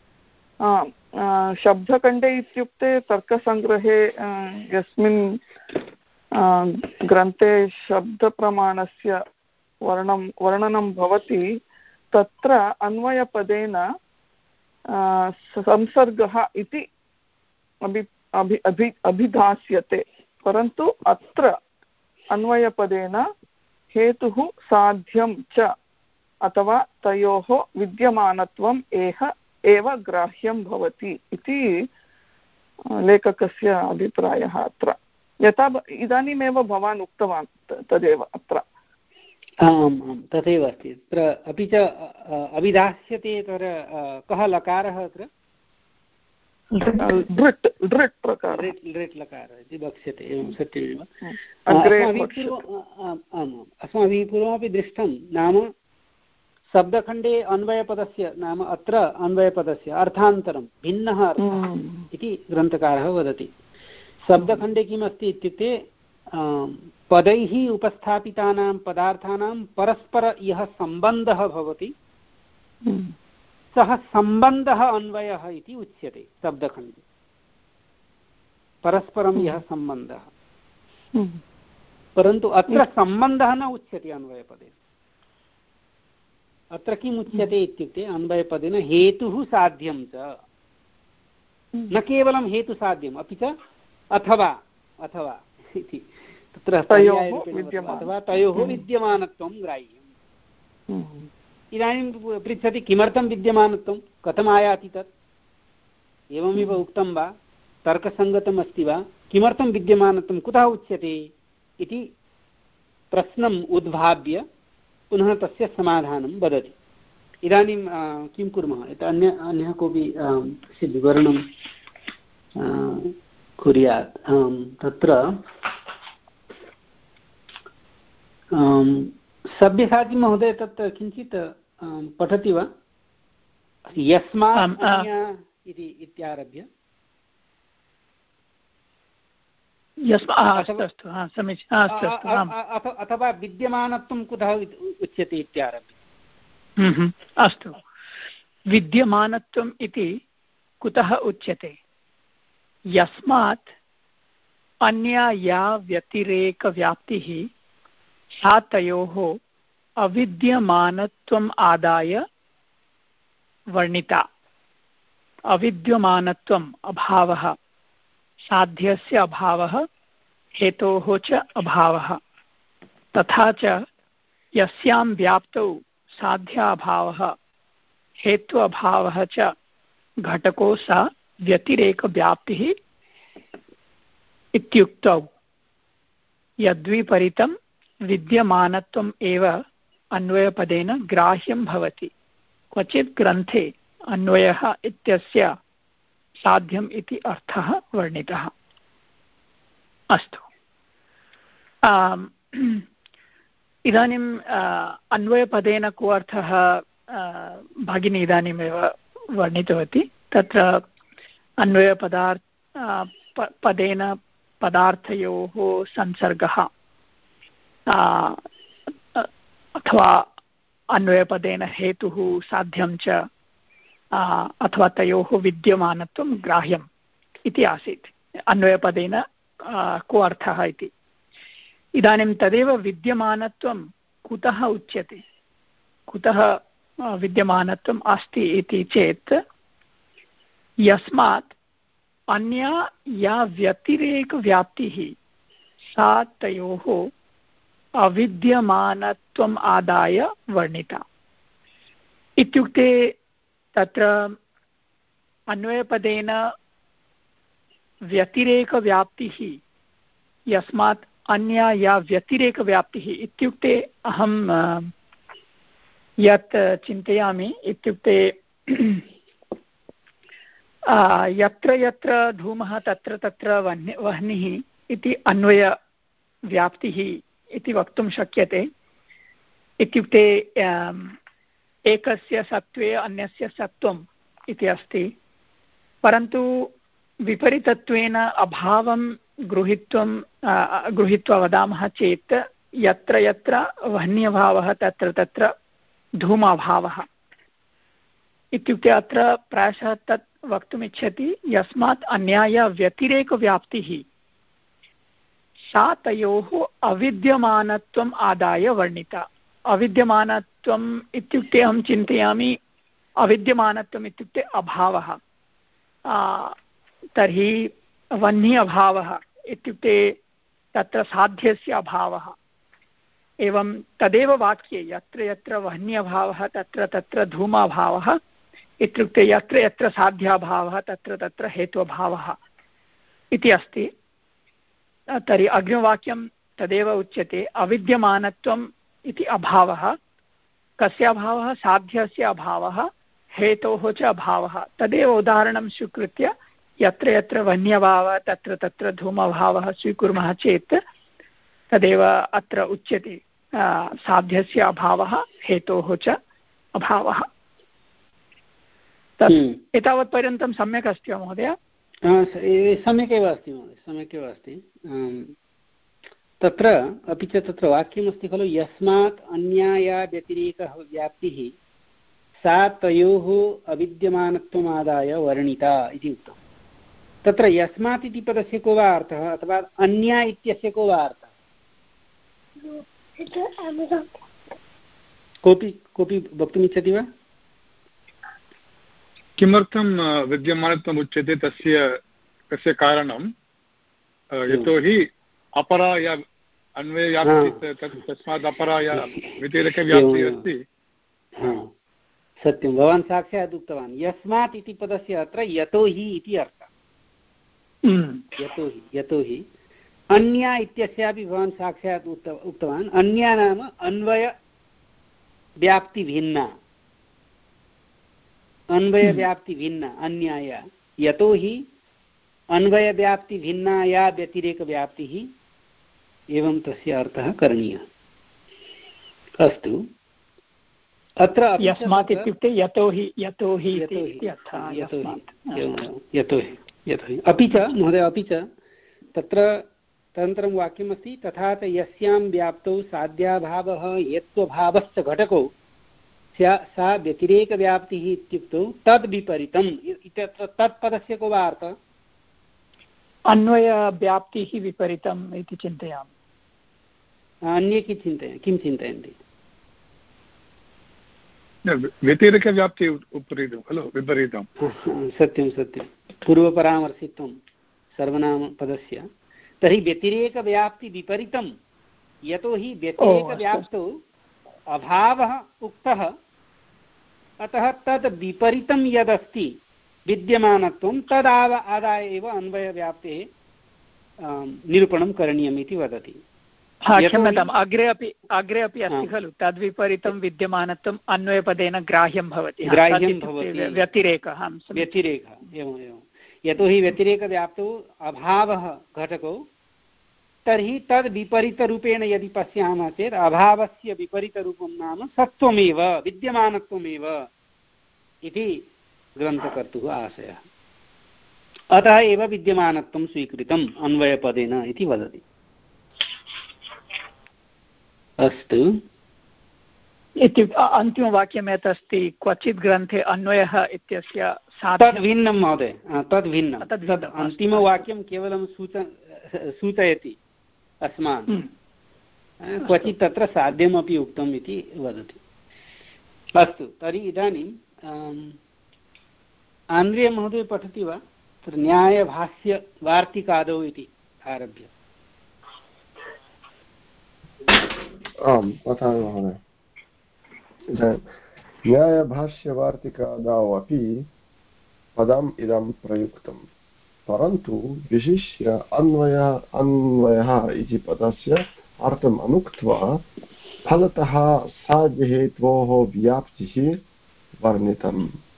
शब्दखण्डे इत्युक्ते तर्कसङ्ग्रहे यस्मिन् ग्रन्थे शब्दप्रमाणस्य वर्णं वर्णनं भवति तत्र अन्वयपदेन संसर्गः इति अभि अभि अभि अभिधास्यते, परन्तु अत्र अन्वयपदेन हेतुः साध्यं च अथवा तयोः विद्यमानत्वम् एह एव ग्राह्यं भवति इति लेखकस्य अभिप्रायः अत्र। यथा इदानीमेव भवान् उक्तवान् तदेव अत्र। आम् आम् तथैव अस्ति तत्र। अपि च अभिधास्यते तत्र कः लकारः अत्र? दृट् दृट् प्रकारः, दृट् लकारः इति वक्ष्यते। एवं सत्यमेव। अस्माभिः पूर्वमपि दृष्टं, नाम शब्दखण्डे अन्वयपदस्य नाम अत्र अन्वयपदस्य अर्थान्तरं भिन्नः अर्थः इति ग्रन्थकारः वदति। शब्दखण्डे किमस्ति इत्युक्ते पदैः उपस्थापितानां पदार्थानां परस्पर यः सम्बन्धः भवति सः सम्बन्धः अन्वयः इति उच्यते। शब्दखण्डे परस्परं यः सम्बन्धः, परन्तु अत्र सम्बन्धः न उच्यते अन्वयपदे। अत्र किम् उच्यते इत्युक्ते अन्वयपदेन हेतुः साध्यं च, न केवलं हेतुसाध्यम् अपि च अथवा अथवा इति तत्र अथवा तयोः विद्यमानत्वं ग्राह्यम्। इदानीं पृच्छति किमर्थं विद्यमानत्वं, कथम् आयाति तत्? एवमेव उक्तं वा, तर्कसङ्गतम् अस्ति वा, किमर्थं विद्यमानत्वं कुतः उच्यते इति प्रश्नम् उद्भाव्य पुनः तस्य समाधानं वदति। इदानीं किं कुर्मः, यत् अन्य अन्यः कोऽपि विवरणं कुर्यात्। तत्र सभ्यसाची महोदय तत् किञ्चित् पठति वा? यस्मात् इति इत्यारभ्य अथवा विद्यमानत्वं कुतः उच्यते इत्यारभ्य। अस्तु, विद्यमानत्वम् इति कुतः उच्यते? यस्मात् अन्या या व्यतिरेकव्याप्तिः सा तयोः अविद्यमानत्वम् आदाय वर्णिता। अविद्यमानत्वम् अभावः, साध्यस्य अभावः, हेतोः च अभावः, तथा च यस्यां व्याप्तौ साध्याभावः हेतु अभावः च घटको सा व्यतिरेकव्याप्तिः इत्युक्तौ यद्विपरीतं विद्यमानत्वम् एव अन्वयपदेन ग्राह्यं भवति। क्वचित् ग्रन्थे अन्वयः इत्यस्य साध्यम् इति अर्थः वर्णितः। अस्तु, इदानीम् अन्वयपदेन को अर्थः भगिनी इदानीमेव वर्णितवती। तत्र अन्वयपदार्थ पदेन पदार्थयोः संसर्गः अथवा अन्वयपदेन हेतुः साध्यं च अथवा तयोः विद्यमानत्वं ग्राह्यम् इति आसीत्। अन्वयपदेन को अर्थः इति। इदानीं तदेव विद्यमानत्वं कुतः उच्यते, कुतः विद्यमानत्वम् अस्ति इति चेत् यस्मात् अन्या या व्यतिरेकव्याप्तिः सा तयोः अविद्यमानत्वम् आदाय वर्णिता। इत्युक्ते तत्र अन्वयपदेन व्यतिरेकव्याप्तिः, यस्मात् अन्या या व्यतिरेकव्याप्तिः इत्युक्ते अहं यत् चिन्तयामि इत्युक्ते यत्र यत्र धूमः तत्र तत्र वह्नि वह्निः इति अन्वयव्याप्तिः इति वक्तुं शक्यते। इत्युक्ते एकस्य सत्त्वे अन्यस्य सत्त्वं इति अस्ति, परन्तु विपरीतत्वेन अभावं गृहीत्वं गृहीत्वा वदामः चेत् यत्र यत्र वह्न्यभावः तत्र तत्र धूमाभावः इत्युक्ते अत्र प्रायशः तत् वक्तुमिच्छति यस्मात् अन्याय व्यतिरेकव्याप्तिः सा तयोः अविद्यमानत्वम् आदाय वर्णिता। अविद्यमानत्वम् इत्युक्ते अहं चिन्तयामि अविद्यमानत्वम् इत्युक्ते अभावः, तर्हि वह्नि अभावः इत्युक्ते तत्र साध्यस्य अभावः। एवं तदेव वाक्ये यत्र यत्र वह्न्यभावः तत्र तत्र धूमाभावः इत्युक्ते यत्र यत्र साध्याभावः तत्र तत्र हेत्वभावः इति अस्ति। तर्हि अग्रिमवाक्यं तदेव उच्यते, अविद्यमानत्वम् इति अभावः, कस्य अभावः? साध्यस्य अभावः, हेतोः च अभावः। तदेव उदाहरणं स्वीकृत्य यत्र यत्र वह्न्यभावः तत्र तत्र धूमभावः स्वीकुर्मः चेत् तदेव अत्र उच्यते, साध्यस्य अभावः, हेतोः च अभावः। तत् एतावत्पर्यन्तं सम्यक् अस्ति वा महोदय? सम्यक् एव अस्ति महोदय, सम्यक् एव अस्ति। तत्र अपि च तत्र वाक्यमस्ति खलु, यस्मात् अन्याया व्यतिरेकः व्याप्तिः सा तयोः अविद्यमानत्वमादाय वर्णिता इति उक्तम्। तत्र यस्मात् इति पदस्य को वा अर्थः अथवा अन्या इत्यस्य को वा अर्थः? कोऽपि कोऽपि वक्तुमिच्छति वा? किमर्थं विद्यमानत्वम् उच्यते? तस्य तस्य कारणं यतोहि अपरा या अन्वयव्याप्ति तस्मात् अपरा या व्यतिरेकव्याप्तिः अस्ति। सत्यं, भवान् साक्षात् उक्तवान्। यस्मात् इति पदस्य अत्र यतोहि इति अर्थः। यतोहि यतोहि अन्या इत्यस्यापि भवान् साक्षात् उक्त उक्तवान्। अन्या नाम अन्वयव्याप्तिभिन्ना, अन्वयव्याप्तिभिन्ना अन्याया। यतोहि अन्वयव्याप्तिभिन्नाया व्यतिरेकव्याप्तिः, एवं तस्य अर्थः करणीयः। अस्तु, अत्र यस्मात् इत्युक्ते यतोहि यतोहि यतोहि यतोहि अपि च महोदय, अपि च तत्र तदनन्तरं वाक्यमस्ति, तथा च यस्यां व्याप्तौ साध्याभावः यत्त्वभावश्च घटकौ सा व्यतिरेकव्याप्तिः इत्युक्तौ तद् विपरीतम् इत्यत्र तत्पदस्य को वा अर्थः? अन्वयव्याप्तिः विपरीतम् इति चिन्तयामि। अन्ये किं चिन्तय किं चिन्तयन्ति? व्यतिरेकव्याप्ति विपरीतं खलु, विपरीतं। सत्यं सत्यं, पूर्वपरामर्शित्वं सर्वनामपदस्य। तर्हि व्यतिरेकव्याप्तिविपरीतं, यतोहि व्यतिरेकव्याप्तौ अभावः उक्तः, अतः तद् विपरीतं यदस्ति विद्यमानत्वं तदाव आदाय एव अन्वयव्याप्तेः निरूपणं करणीयम् इति वदति। क्षम्यताम्, अग्रे अपि अग्रे अपि अस्ति खलु, तद्विपरीतं विद्यमानत्वम् अन्वयपदेन ग्राह्यं भवति, ग्राह्यं भवति, व्यतिरेकः व्यतिरेकः एवम् एवं। यतोहि व्यतिरेकव्याप्तौ अभावः घटकौ, तर्हि तद् विपरीतरूपेण यदि पश्यामः चेत् अभावस्य विपरीतरूपं नाम सत्त्वमेव, विद्यमानत्वमेव इति ग्रन्थकर्तुः आशयः। अतः एव विद्यमानत्वं स्वीकृतम् अन्वयपदेन इति वदति। अस्तु, इत्युक्ते अन्तिमवाक्यं यत् अस्ति, क्वचित् ग्रन्थे अन्वयः इत्यस्य तद्भिन्नं महोदय, तद्भिन्नं। तद् अन्तिमवाक्यं केवलं सूच सूचयति अस्मान्, क्वचित् तत्र साध्यमपि उक्तम् इति वदति। अस्तु, तर्हि इदानीं आन्द्रिय महोदय पठति वा? तत्र न्यायभाष्यवार्तिकादौ इति आरभ्य। आम्, पठामि महोदय। न्यायभाष्यवार्तिकादौ अपि पदम् इदं प्रयुक्तं, परन्तु विशिष्य अन्वय अन्वयः इति पदस्य अर्थम् अनुक्त्वा फलतः साध्यहेतोः व्याप्तिः वर्णितम्।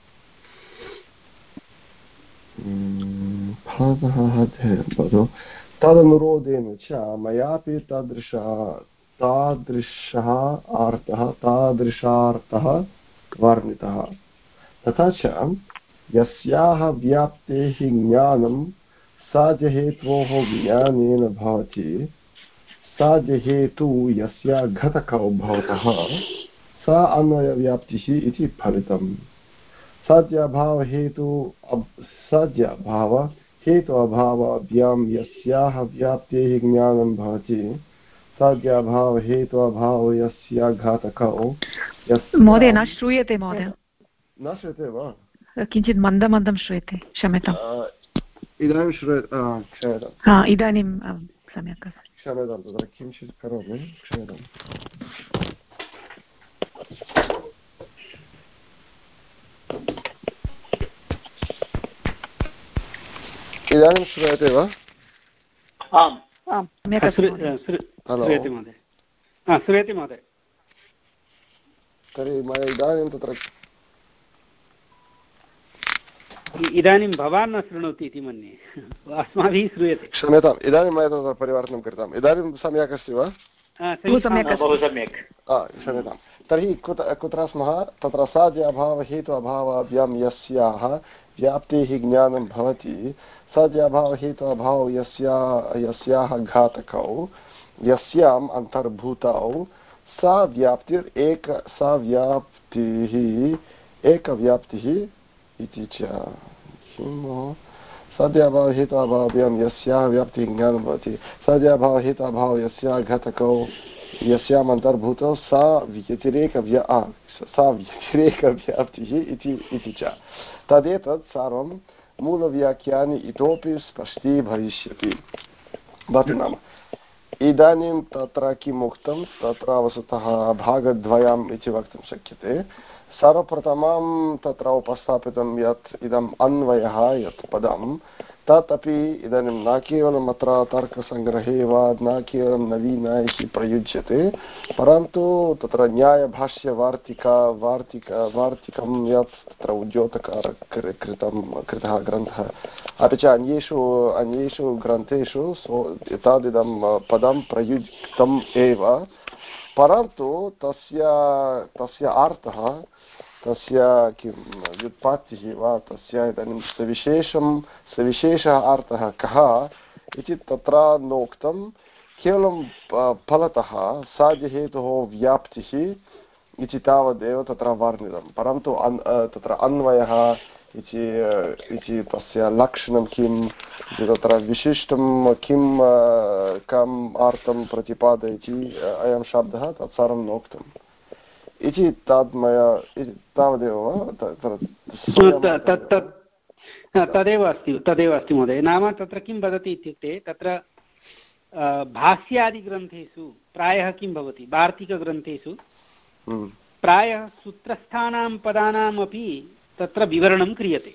फलतः तदनुरोधेन च मयापि तादृशः तादृशः अर्थः तादृशार्थः वर्णितः। तथा च यस्याः व्याप्तेः ज्ञानं साध्यहेतोः ज्ञानेन भवति साध्यहेतु यस्या घटकौ भवतः सा अन्वयव्याप्तिः इति फलितम्। साध्याभावहेतु साध्याभाव हेतु अभावाभ्यां यस्याः व्याप्तेः ज्ञानं भवति साध्याभाव हेतु अभाव यस्या घातकौ महोदय न श्रूयते महोदय न श्रूयते वा किञ्चित् मन्दं मन्दं श्रूयते क्षम्यताम् इदानीं श्रूयते क्षम्यताम् इदानीं सम्यक् क्षम्यतां तत्र किञ्चित् करोमि क्षम्यताम् इदानीं श्रूयते वा आम् आम् श्रूयते महोदय श्रूयते महोदय तर्हि मया इदानीं तत्र इदानीं भवान् न शृणोति इति मन्ये अस्माभिः श्रूयते क्षम्यताम् इदानीं मया तत्र परिवर्तनं कृतम् इदानीं सम्यक् अस्ति वा बहु सम्यक् क्षम्यताम् तर्हि कुत कुत्र स्मः तत्र साध्याभाव हेतु अभावाभ्यां यस्याः व्याप्तेः ज्ञानं भवति साध्याभाव हेतु अभावौ यस्या यस्याः घातकौ यस्याम् अन्तर्भूतौ सा व्याप्तिर् एक सा व्याप्तिः एकव्याप्तिः इति च किं साध्याभाव हेतु अभावाभ्यां यस्याः व्याप्तिः ज्ञानं भवति साध्याभाव हेतु अभावौ यस्याः घटकौ यस्याम् अन्तर्भूतौ सा व्यतिरेकव्या सा व्यतिरेकव्याप्तिः इति च तदेतत् सर्वं मूलव्याख्यानि इतोपि स्पष्टी भविष्यति भवतु नाम इदानीं तत्र किम् उक्तं तत्र वस्तुतः भागद्वयम् इति वक्तुं शक्यते सर्वप्रथमं तत्र उपस्थापितं यत् इदम् अन्वयः यत् पदं तत् अपि इदानीं न केवलम् अत्र तर्कसङ्ग्रहे वा न केवलं नवीनैः प्रयुज्यते परन्तु तत्र न्यायभाष्यवार्तिका वार्तिका वार्तिकं यत् तत्र उद्योतकार कृतं कृतः ग्रन्थः अपि च अन्येषु अन्येषु ग्रन्थेषु एतादिदं पदं प्रयुक्तम् एव परन्तु तस्य तस्य अर्थः तस्य किं व्युत्पत्तिः वा तस्य इदानीं सविशेषं सविशेषः अर्थः कः इति तत्र नोक्तं केवलं फलतः साध्यहेतोः व्याप्तिः इति तावदेव तत्र वर्णितं परन्तु अन् तत्र अन्वयः इति तस्य लक्षणं किम् इति तत्र विशिष्टं किं कम् अर्थं प्रतिपादयति अयं शब्दः तत्सर्वं नोक्तम् इति तद् मया तावदेव तदेव अस्ति तदेव अस्ति महोदय नाम तत्र किं वदति इत्युक्ते तत्र भाष्यादिग्रन्थेषु प्रायः किं भवति वार्तिकग्रन्थेषु प्रायः सूत्रस्थानां पदानाम् अपि तत्र विवरणं क्रियते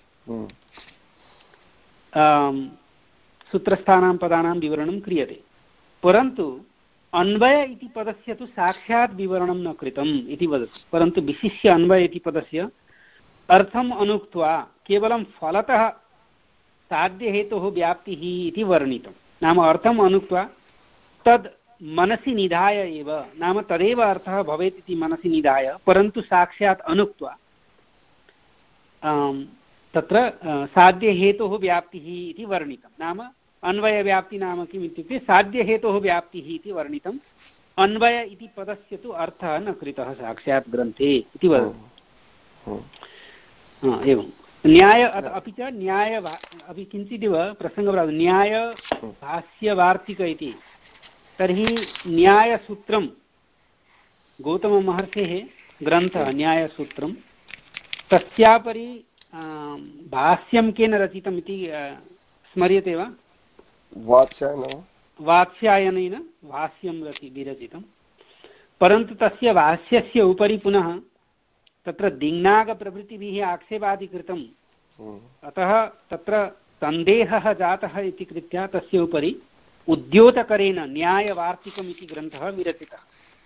सूत्रस्थानां पदानां विवरणं क्रियते परन्तु अन्वय इति पदस्य तु साक्षात् विवरणं न कृतम् इति वदति परन्तु विशिष्य अन्वय इति पदस्य अर्थम् अनुक्त्वा केवलं फलतः साध्यहेतोः व्याप्तिः इति वर्णितं नाम अर्थम् अनुक्त्वा तद् मनसि निधाय एव नाम तदेव अर्थः भवेत् इति मनसि निधाय परन्तु साक्षात् अनुक्त्वा तत्र साध्यहेतोः व्याप्तिः इति वर्णितं नाम अन्वयव्याप्ति नाम किम् इत्युक्ते साध्यहेतोः व्याप्तिः इति वर्णितम् अन्वय इति पदस्य तु अर्थः न कृतः साक्षात् ग्रन्थे इति वदति एवं न्याय अपि च न्याय अपि किञ्चिदिव प्रसङ्गः न्याय भाष्यवार्तिक इति तर्हि न्यायसूत्रं गौतममहर्षेः ग्रन्थः न्यायसूत्रं तस्यापरि भाष्यं केन रचितम् इति स्मर्यते वा वात्स्यायनेन वात्स्यायनेन भाष्यं विरचितं परन्तु तस्य भाष्यस्य उपरि पुनः तत्र दिङ्नागप्रभृतिभिः आक्षेपादि कृतम् अतः तत्र सन्देहः जातः इति कृत्या तस्य उपरि उद्योतकरेण न्यायवार्तिकम् इति ग्रन्थः विरचितः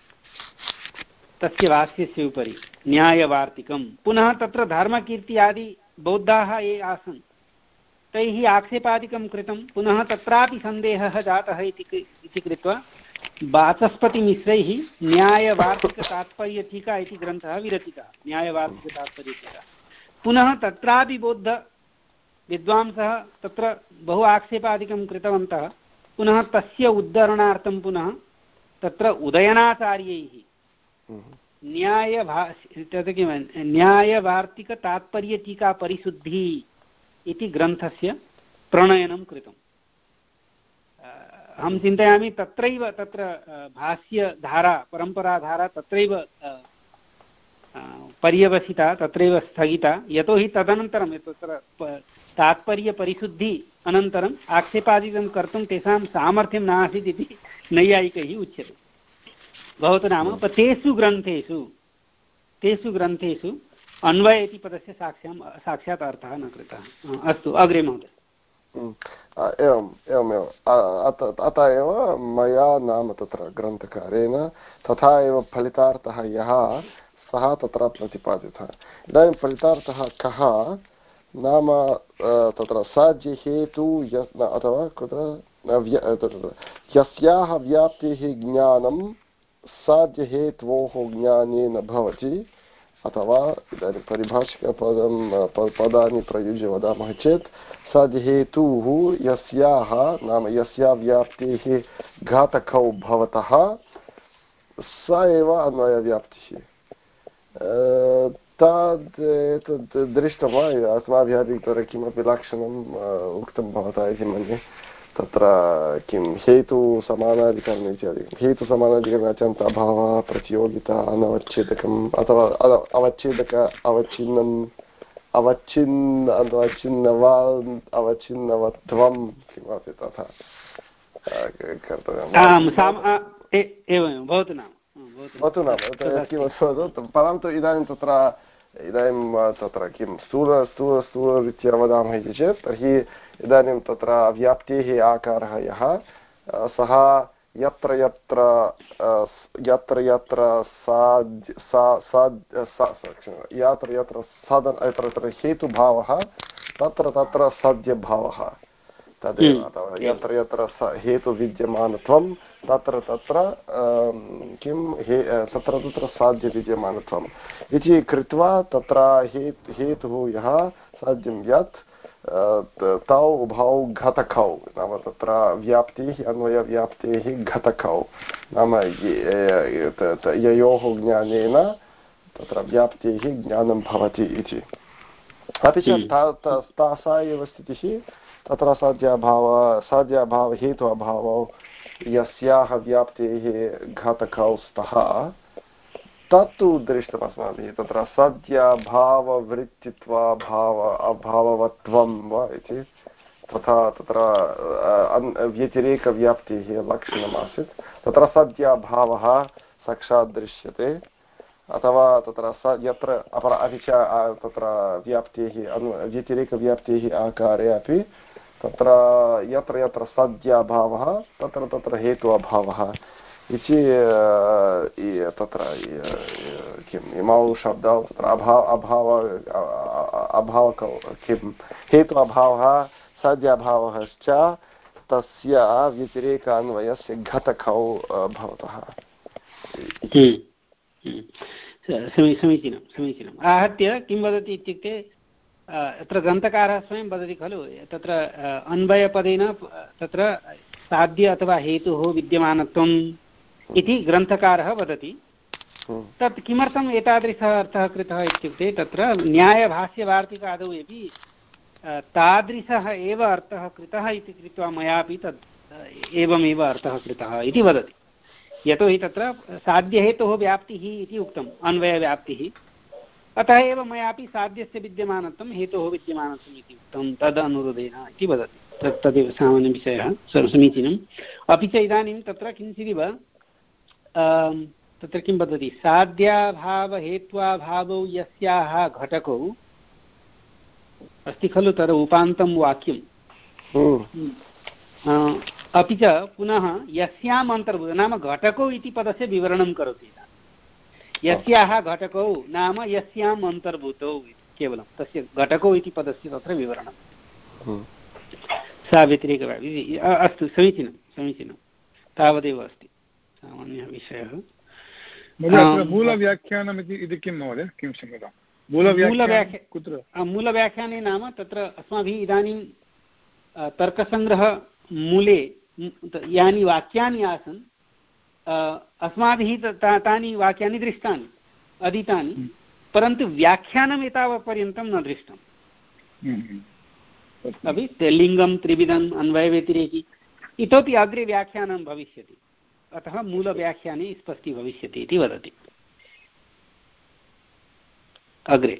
तस्य भाष्यस्य उपरि न्यायवार्तिकं पुनः तत्र धर्मकीर्ति आदि बौद्धाः ये आसन् तैः आक्षेपादिकं कृतं पुनः तत्रापि सन्देहः जातः इति कृत्वा वाचस्पतिमिश्रैः न्यायवार्तिकतात्पर्यटीका इति ग्रन्थः विरचितः न्यायवार्तिकतात्पर्यटीका पुनः तत्रापि बौद्ध विद्वांसः तत्र बहु आक्षेपादिकं कृतवन्तः। पुनः तस्य उद्धरणार्थं पुनः तत्र उदयनाचार्यैः न्यायभा तत् किं न्यायवार्तिकतात्पर्यटीकापरिशुद्धिः इति ग्रन्थस्य प्रणयनं कृतम्। अहं चिन्तयामि तत्रैव तत्र भाष्यधारा परम्पराधारा तत्रैव पर्यवसिता, तत्रैव स्थगिता। यतोहि तदनन्तरं तत्र तात्पर्यपरिशुद्धि अनन्तरम् आक्षेपादिकं कर्तुं तेषां सामर्थ्यं नासीत् इति नैयायिकैः उच्यते। भवतु नाम तेषु ग्रन्थेषु तेषु ग्रन्थेषु अन्वय इति पदस्य साक्ष्यं साक्षात् अर्थः न कृतः। अस्तु अग्रे महोदय। एवम् एवमेव अतः एव मया नाम तत्र ग्रन्थकारेण तथा एव फलितार्थः यः सः तत्र प्रतिपादितः। इदानीं फलितार्थः कः नाम तत्र साध्यहेतु अथवा कुत्र यस्याः व्याप्तिः ज्ञानं साध्यहेत्वोः ज्ञानेन भवति, अथवा इदानीं परिभाषिकपदं पदानि प्रयुज्य वदामः चेत् साध्यहेतुः यस्याः नाम यस्या व्याप्तिः घातकौ भवतः स एव अन्वयव्याप्तिः। तद् एतद् दृष्टं वा अस्माभिः अधिकतरं किमपि लक्षणम् उक्तं भवता इति मन्ये। तत्र किं हेतुसमानाधिकरणम् इत्यादिकं हेतुसमानाधिकरणात् अभावः प्रतियोगिता अनवच्छेदकम् अथवा अवच्छेदक अवच्छिन्नम् अवच्छिन्न अवच्छिन्नवा अवच्छिन्नवत्वं किमपि तथा कर्तव्यम्। भवतु नाम किमपि वदतु। परन्तु इदानीं तत्र इदानीं तत्र किं स्थूल स्थूल स्थूलरीत्या वदामः इति चेत् तर्हि इदानीं तत्र व्याप्तेः आकारः यः सः यत्र यत्र यत्र यत्र साध्य यत्र यत्र साधन यत्र यत्र हेतुभावः तत्र तत्र साध्यभावः तदेव। अथवा यत्र यत्र हेतुविद्यमानत्वं तत्र तत्र किं हे तत्र तत्र साध्यविद्यमानत्वम् इति कृत्वा तत्र हेतु हेतुः यः साध्यं यत् तौ उभौ घटकौ नाम तत्र व्याप्तिः अन्वयव्याप्तेः घटकौ नाम ययोः ज्ञानेन तत्र व्याप्तेः ज्ञानं भवति इति। अपि च सा एव स्थितिः तत्र साध्याभाव साध्याभाव हेतु अभावौ यस्याः व्याप्तेः घातकौ स्तः तत्तु दृष्टम् अस्माभिः तत्र सद्याभाववृत्तित्वाभाव अभाववत्वं वा इति तथा तत्र व्यतिरेकव्याप्तिः लक्षणमासीत्। तत्र सद्याभावः साक्षात् दृश्यते अथवा तत्र स यत्र अपर अपि च तत्र व्याप्तिः व्यतिरेकव्याप्तिः आकारे अपि तत्र यत्र यत्र सद्याभावः तत्र तत्र हेतु अभावः इति तत्र किम् इमौ शब्दौ तत्र अभाव अभाव अभावकौ किं हेतु अभावः सद्याभावश्च तस्य व्यतिरेकान्वयस्य घटकौ भवतः। समीचीनं समीचीनम्। आहत्य किं वदति इत्युक्ते अत्र ग्रन्थकारः स्वयं वदति खलु तत्र अन्वयपदेन तत्र साध्य अथवा हेतुः विद्यमानत्वम् इति ग्रन्थकारः वदति। तत् किमर्थम् एतादृशः अर्थः कृतः इत्युक्ते तत्र न्यायभाष्यवार्तिकादौ अपि तादृशः एव अर्थः कृतः इति कृत्वा मयापि तत् एवमेव अर्थः कृतः इति वदति। यतोहि तत्र साध्यहेतोः व्याप्तिः इति उक्तम् अन्वयव्याप्तिः, अतः एव मयापि साध्यस्य विद्यमानत्वं हेतोः विद्यमानत्वम् इति उक्तं तदनुरोधेन इति वदति। तत् तदेव सामान्यविषयः समीचीनम्। अपि च इदानीं तत्र किञ्चिदिव तत्र किं वदति साध्याभावहेत्वाभावौ यस्याः घटकौ अस्ति खलु तद् उपान्तं वाक्यम्। अपि च पुनः यस्याम् अन्तर्भूत नाम घटकौ इति पदस्य विवरणं करोति। यस्याः घटकौ नाम यस्याम् अन्तर्भूतौ केवलं तस्य घटकौ इति पदस्य तत्र विवरणं सा व्यतिरेकव्याप्तिः। अस्तु समीचीनं समीचीनं तावदेव अस्ति सामान्यः विषयः। मूलव्याख्यानम् इति किं महोदय किं क्षम्यताम् मूलव्याख्या कुत्र मूलव्याख्याने नाम तत्र अस्माभिः इदानीं तर्कसङ्ग्रहमूले यानि वाक्यानि आसन् अस्माभिः तानि वाक्यानि दृष्टानि अधीतानि परन्तु व्याख्यानम् एतावत्पर्यन्तं न दृष्टम् अपि लिङ्गं त्रिविधम् अन्वयव्यतिरेकी इतोपि अग्रे व्याख्यानं भविष्यति अतः मूलव्याख्याने स्पष्टी भविष्यति इति वदति अग्रे।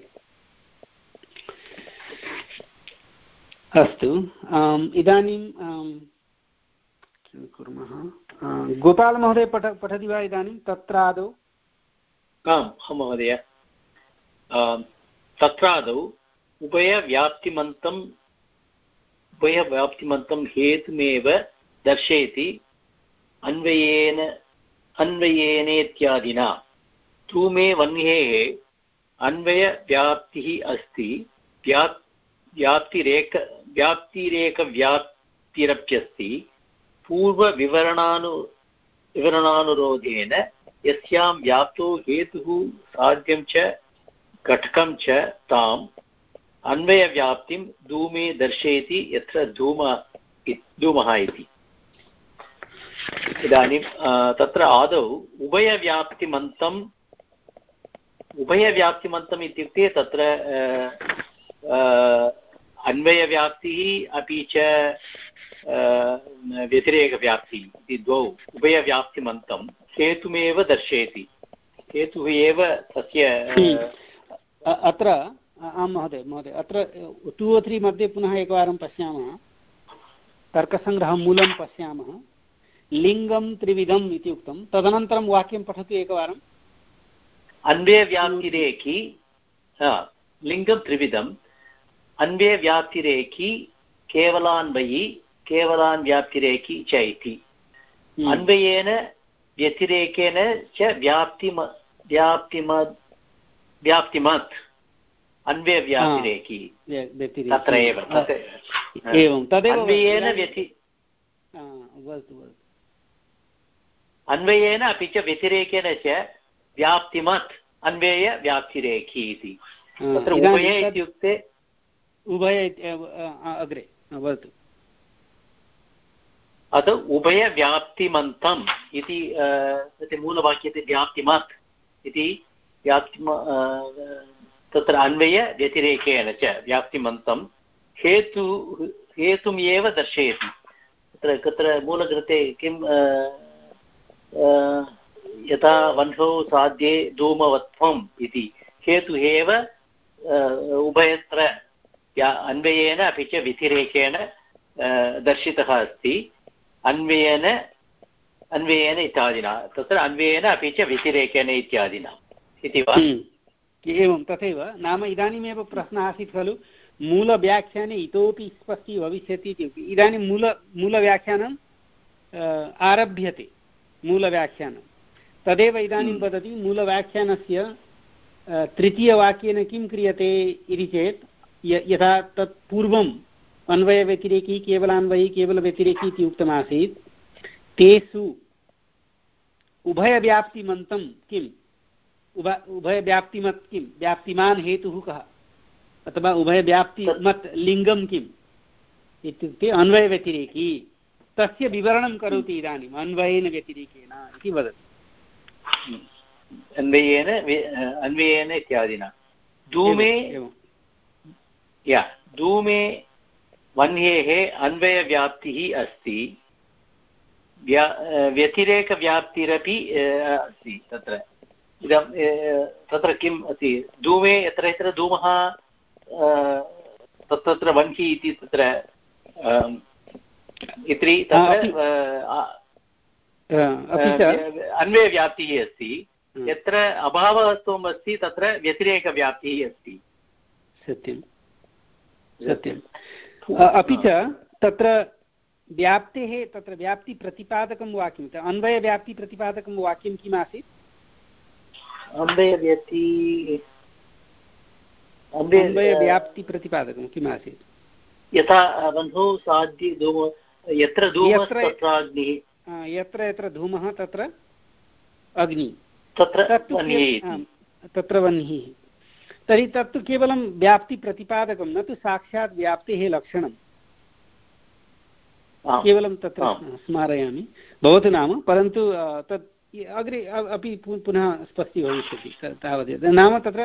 अस्तु इदानीं किं कुर्मः गोपालमहोदय पठ पठति वा इदानीं तत्रादौ? आम् महोदय तत्रादौ उभयव्याप्तिमन्तम् उभयव्याप्तिमन्तं हेतुमेव दर्शयति अन्वयेन अन्वयेनेत्यादिना धूमे वह्नेः अन्वयव्याप्तिः अस्ति व्याप् व्याप्तिरेक व्याप्तिरेकव्याप्तिरप्यस्ति पूर्वविवरणानु विवरणानुरोधेन यस्यां व्याप्तो हेतुः साध्यं च घटकं च ताम् अन्वयव्याप्तिं धूमे दर्शयति यत्र धूम धूमः इति। इदानीं तत्र आदौ उभयव्याप्तिमन्तम् उभयव्याप्तिमन्तम् इत्युक्ते तत्र अन्वयव्याप्तिः अपि च व्यतिरेकव्याप्तिः इति द्वौ उभयव्याप्तिमन्तं हेतुमेव दर्शयति हेतुः एव तस्य अत्र आं महोदय महोदय अत्र टु ओ त्री मध्ये पुनः एकवारं पश्यामः तर्कसङ्ग्रहमूलं पश्यामः लिङ्गं त्रिविधम् इति उक्तं तदनन्तरं वाक्यं पठतु एकवारम् अन्वयव्याप्तिरेकी लिङ्गं त्रिविधम् अन्वयव्याप्तिरेकी केवलान्वयी केवलान्व्याप्तिरेकी च इति अन्वयेन व्यतिरेकेन च व्याप्तिम व्याप्तिमत् व्याप्तिमत् अन्वयव्याप्तिरेकी तत्र एव एवं तदेव अन्वयेन व्यति अन्वयेन अपि च व्यतिरेकेन च व्याप्तिमत् अन्वयव्याप्तिरेकी इति तत्र उभय इत्युक्ते उभय अग्रे वदतु अतः उभयव्याप्तिमन्तम् इति मूलवाक्यते व्याप्तिमत् इति व्याप्तिम तत्र अन्वयव्यतिरेकेन च व्याप्तिमन्तं हेतु हेतुम् एव दर्शयति तत्र तत्र मूलकृते किं यथा वह्नौ साध्ये धूमवत्वम् इति हेतुः एव उभयत्र अन्वयेन अपि च व्यतिरेकेण दर्शितः अस्ति अन्वयेन अन्वयेन इत्यादिना तत्र अन्वयेन अपि च व्यतिरेकेण इत्यादिना इति वा? एवं तथैव नाम इदानीमेव प्रश्नः आसीत् खलु मूलव्याख्याने इतोपि स्पष्टी भविष्यति इति इदानीं मूल मूलव्याख्यानम् आरभ्यते मूलव्याख्यानं तदेव इदानीं वदति मूलव्याख्यानस्य तृतीयवाक्येन किं क्रियते इति चेत् यथा तत् पूर्वम् अन्वयव्यतिरेकी केवलान्वयी केवलव्यतिरेकी इति उक्तमासीत् तेषु उभयव्याप्तिमन्तं किम् उभ उभयव्याप्तिमत् किं व्याप्तिमान् हेतुः कः अथवा उभयव्याप्तिमत् लिङ्गं किम् इत्युक्ते अन्वयव्यतिरेकी तस्य विवरणं करोति इदानीम् अन्वयेन व्यतिरेकेन इति वदति अन्वयेन अन्वयेन इत्यादिना धूमे या धूमे वह्नेः अन्वयव्याप्तिः अस्ति व्यतिरेकव्याप्तिरपि अस्ति तत्र इदं तत्र किम् अस्ति धूमे यत्र यत्र धूमः तत्र वह्निः इति तत्र इति तत्र अन्वयव्याप्तिः अस्ति यत्र अभावत्वम् अस्ति तत्र व्यतिरेकव्याप्तिः अस्ति सत्यं सत्यम् अपि च तत्र व्याप्तेः तत्र व्याप्तिप्रतिपादकं वाक्यं अन्वयव्याप्तिप्रतिपादकं वाक्यं किम् आसीत् अन्वयव्याप्ति अन्वयव्याप्तिप्रतिपादकं किम् आसीत् यथा वह्नौ साध्ये धूम यत्र धूमः तत्र अग्निः यत्र यत्र धूमः तत्र अग्निः तत्र वह्निः तत्र वह्निः तर्हि तत्तु केवलं व्याप्तिप्रतिपादकं, न तु साक्षात् व्याप्तेः लक्षणं। केवलं तत्र स्मारयामि, भवतु नाम, परन्तु तत् अग्रे अपि पुनः स्पष्टी भविष्यति तावदेव। नाम तत्र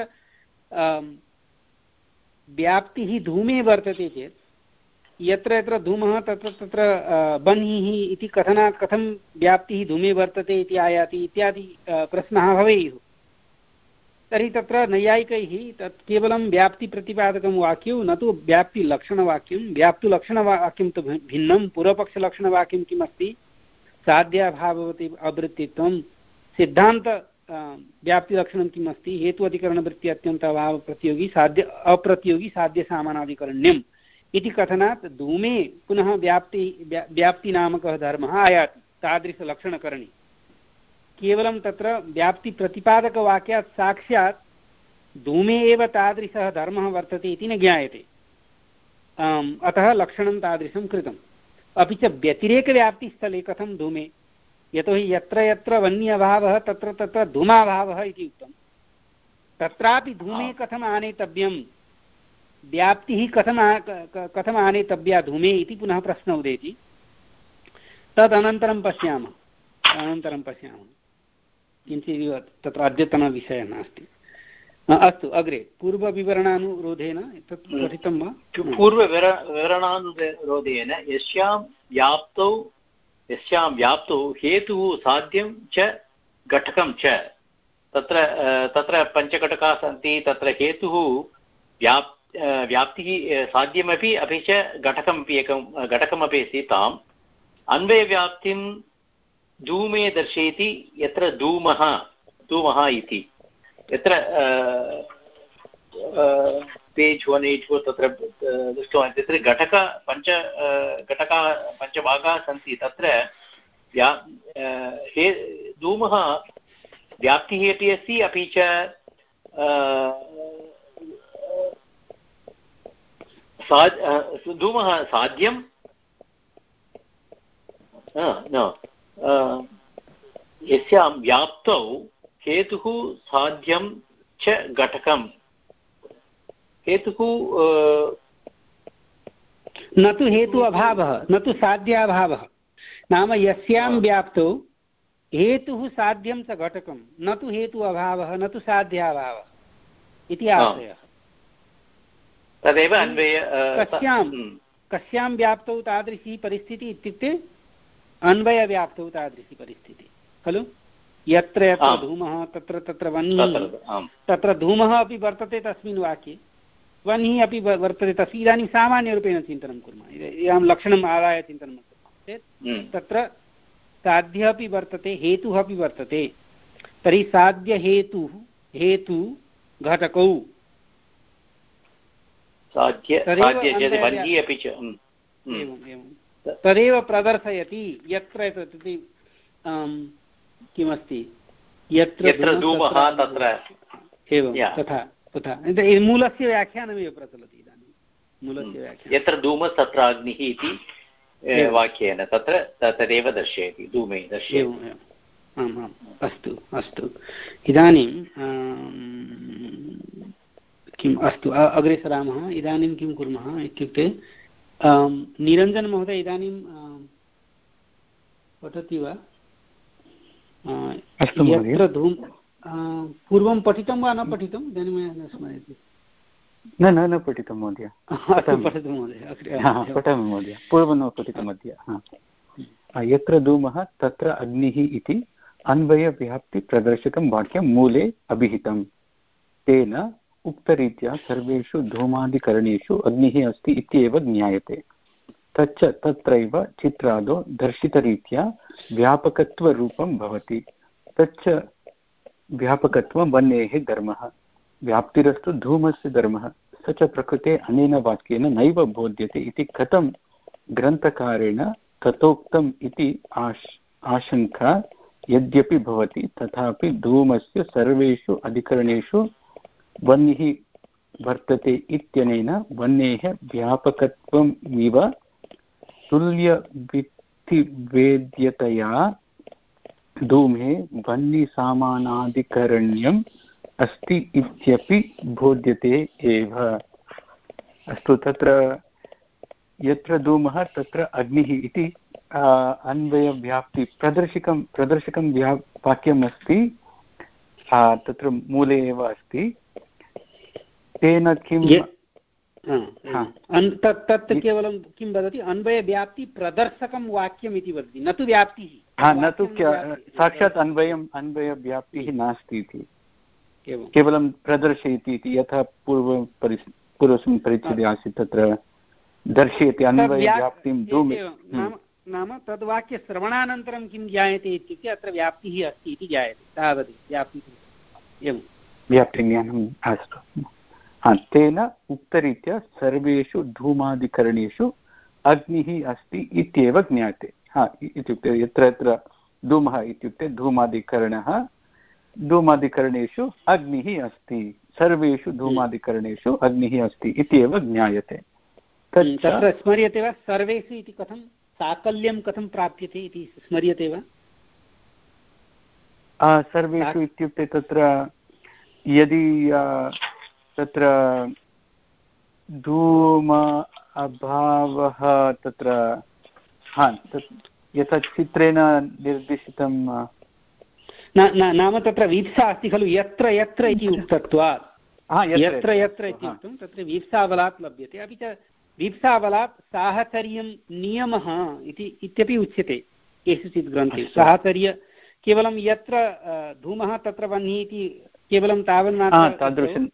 व्याप्तिः धूमे वर्तते चेत् यत्र यत्र धूमः तत्र तत्र बह्निः इति कथनात् कथं व्याप्तिः धूमे वर्तते इति आयाति इत्यादि प्रश्नाः भवेयुः। तर्हि तत्र नैयायिकैः तत् केवलं व्याप्तिप्रतिपादकं वाक्यं, न तु व्याप्तिलक्षणवाक्यं। व्याप्तिलक्षणवाक्यं तु भिन्नं। पूर्वपक्षलक्षणवाक्यं किमस्ति? साध्याभाववति अवृत्तित्वं। सिद्धान्त व्याप्तिलक्षणं किम् अस्ति? हेतु अधिकरणवृत्ति अत्यन्त अभावप्रतियोगी साध्य अप्रतियोगी साध्यसामानाधिकरण्यम् इति कथनात् धूमे पुनः व्याप्ति व्याप्तिनामकः धर्मः आयाति तादृशलक्षणकरणे। केवलं तत्र व्याप्तिप्रतिपादकवाक्यात् साक्षात् धूमे एव तादृशः धर्मः वर्तते इति न ज्ञायते। अतः लक्षणं तादृशं कृतम्। अपि च व्यतिरेकव्याप्तिस्थले कथं धूमे? यतोहि यत्र यत्र वन्यभावः तत्र तत्र धूमाभावः इति उक्तं। तत्रापि धूमे कथम् आनेतव्यं, व्याप्तिः कथम् कथम् आनेतव्या धूमे इति पुनः प्रश्नः उदेति। तदनन्तरं पश्यामः अनन्तरं पश्यामः किञ्चिदिव तत्र अद्यतनविषयः नास्ति। अस्तु, अग्रे पूर्वविवरणानुरोधेन तत् पठितं वा? पूर्वविवर विवरणानुरोधेन यस्यां व्याप्तौ यस्यां व्याप्तौ हेतुः साध्यं च घटकं च, तत्र तत्र पञ्चघटकाः सन्ति। तत्र हेतुः व्याप् व्याप्तिः साध्यमपि अपि च घटकमपि एकं घटकमपि अस्ति। ताम् अन्वयव्याप्तिं धूमे दर्शयति यत्र धूमः धूमः इति। यत्र पेज् वन् एय्ट् फोर् तत्र दृष्टवान्, तत्र घटक पञ्च घटकाः पञ्चभागाः सन्ति। तत्र व्या हे धूमः व्याप्तिः अपि अस्ति, अपि च धूमः साध्यं न यस्यां व्याप्तौ हेतुः साध्यं च घटकं। हेतुः न तु हेतु अभावः, न तु साध्याभावः। नाम यस्यां व्याप्तौ हेतुः साध्यं च घटकं, न तु हेतु अभावः, न तु साध्याभावः इति आशयः। तदेव अन्वय कस्यां कस्यां व्याप्तौ तादृशी परिस्थितिः इत्युक्ते अन्वयव्याप्तौ तादृशी परिस्थितिः खलु। यत्र यत्र धूमः तत्र तत्र वह्निः, तत्र धूमः अपि वर्तते तस्मिन् वाक्ये, वह्निः अपि वर्तते तस्मिन्। इदानीं सामान्यरूपेण चिन्तनं कुर्मः, इदानीं लक्षणम् आदाय चिन्तनं कुर्मः चेत् तत्र साध्यः अपि वर्तते, हेतुः अपि वर्तते। तर्हि साध्यहेतुः हेतु घटकौ तदेव प्रदर्शयति। यत्र किमस्ति यत्र धूमः तत्र एवं तथा तथा मूलस्य व्याख्यानमेव प्रचलति इदानीं। मूलस्य व्याख्यानं यत्र धूमः तत्र अग्निः इति वाक्येन तत्र तदेव दर्शयति, धूमे दर्शयति। आम् आम्, अस्तु अस्तु। इदानीं किम् अस्तु, अग्रे सरामः। इदानीं किं कुर्मः इत्युक्ते निरञ्जन महोदय इदानीं पठति वा? यत्र धूम पूर्वं पठितं वा न पठितम्? इदानीं न स्मर्यते। न न न पठितं महोदय। पठतु महोदय। पठामि महोदय, पूर्वं न पठितम् अद्य। यत्र धूमः तत्र अग्निः इति अन्वयव्याप्तिप्रदर्शकं वाक्यं मूले अभिहितं। तेन उक्तरीत्या सर्वेषु धूमादिकरणेषु अग्निः अस्ति इत्येव ज्ञायते। तच्च तत्रैव चित्रादौ दर्शितरीत्या व्यापकत्वरूपं भवति। तच्च व्यापकत्वं वह्नेः धर्मः, व्याप्तिरस्तु धूमस्य धर्मः। स च प्रकृते अनेन वाक्येन नैव बोध्यते इति कथं ग्रन्थकारेण तथोक्तम् इति आश आशङ्का यद्यपि भवति, तथापि धूमस्य सर्वेषु अधिकरणेषु वह्निः वर्तते इत्यनेन वह्नेः व्यापकत्वमिव तुल्यविधिवेद्यतया धूमे वह्निसामानाधिकरण्यं अस्ति इत्यपि बोध्यते एव। अस्तु, तत्र यत्र धूमः तत्र अग्निः इति अन्वयव्याप्ति प्रदर्शकं प्रदर्शकं व्या वाक्यम् अस्ति, तत्र मूले एव अस्ति। तेन किं तत् केवलं किं वदति, अन्वयव्याप्ति प्रदर्शकं वाक्यम् इति वदति, न तु व्याप्तिः। न तु साक्षात् अन्वयम् अन्वयव्याप्तिः नास्ति इति, केवलं प्रदर्शयति इति। यथा पूर्वं परि पूर्वस्मिन् परिच्छेदे आसीत्, तत्र दर्शयति अन्वयव्याप्तिं धूमे। नाम तद्वाक्यश्रवणानन्तरं किं ज्ञायते इत्युक्ते अत्र व्याप्तिः अस्ति इति ज्ञायते, तावदेव व्याप्तिः। एवं व्याप्तिज्ञानम्। अस्तु, हा, तेन उक्तरीत्या सर्वेषु धूमादिकरणेषु अग्निः अस्ति इत्येव ज्ञायते। हा, इत्युक्ते यत्र यत्र धूमः इत्युक्ते धूमादिकरणः, धूमादिकरणेषु अग्निः अस्ति, सर्वेषु धूमादिकरणेषु अग्निः अस्ति इत्येव ज्ञायते। तत्र स्मर्यते वा सर्वेषु इति कथं, साकल्यं कथं प्राप्यते इति स्मर्यते वा? सर्वेषु इत्युक्ते तत्र यदि तत्र धूम अभावः तत्र, हा, यथा चित्रेण निर्दिष्टं, नाम तत्र वीप्सा अस्ति खलु, यत्र यत्र इति उक्तत्वात्, यत्र यत्र इति उक्तं तत्र वीप्साबलात् लभ्यते। अपि च वीप्साबलात् साहचर्यं नियमः इति इत्यपि उच्यते केषुचित् ग्रन्थेषु। साहचर्य केवलं यत्र धूमः तत्र वह्निः इति केवलं तावन्मात्र,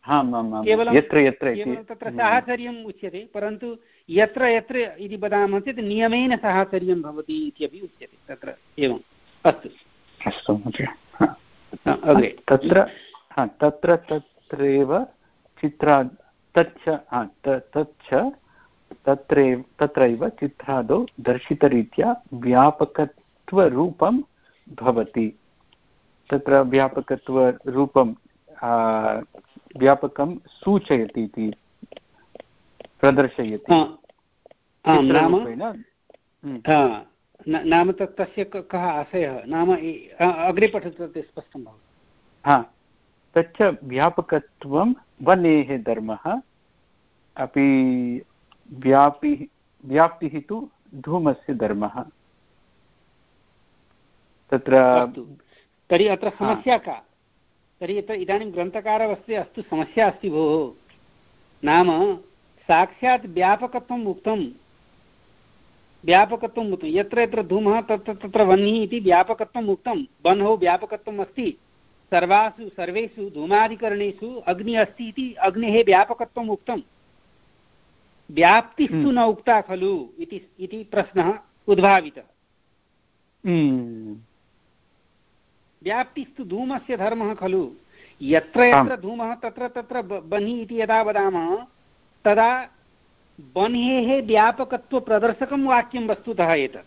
केवलं तत्र साहचर्यम् उच्यते, परन्तु यत्र यत्र इति वदामः चेत् नियमेन साहचर्यं भवति इत्यपि उच्यते तत्र। एवम्, अस्तु अस्तु महोदय। अग्रे तत्र तत्र तत्रैव चित्रा तच्च तच्च तत्रैव तत्रैव चित्रादौ दर्शितरीत्या व्यापकत्वरूपं भवति। तत्र व्यापकत्वरूपं व्यापकं सूचयति इति प्रदर्शयति। नाम तत् तस्य कः आशयः, नाम अग्रे पठतु तत् स्पष्टं भवति। हा, तच्च व्यापकत्वं वनेः धर्मः अपि व्यापि व्याप्तिः तु धूमस्य धर्मः। तत्र तर्हि अत्र समस्या का? तर्हि अत्र इदानीं ग्रन्थकारवस्ते अस्तु समस्या अस्ति भोः, नाम साक्षात् व्यापकत्वम् उक्तं, व्यापकत्वम् उक्तं, यत्र यत्र धूमः तत्र तत्र वह्निः इति व्यापकत्वम् उक्तं। वह्नौ व्यापकत्वम् अस्ति, सर्वासु सर्वेषु धूमादिकरणेषु अग्निः अस्ति इति अग्नेः व्यापकत्वम् उक्तं। व्याप्तिस्तु न उक्ता खलु इति प्रश्नः उद्भावितः। व्याप्तिस्तु धूमस्य धर्मः खलु, यत्र यत्र धूमः तत्र तत्र वह्निः इति यदा वदामः तदा वह्नेः व्यापकत्वप्रदर्शकं वाक्यं वस्तुतः एतत्।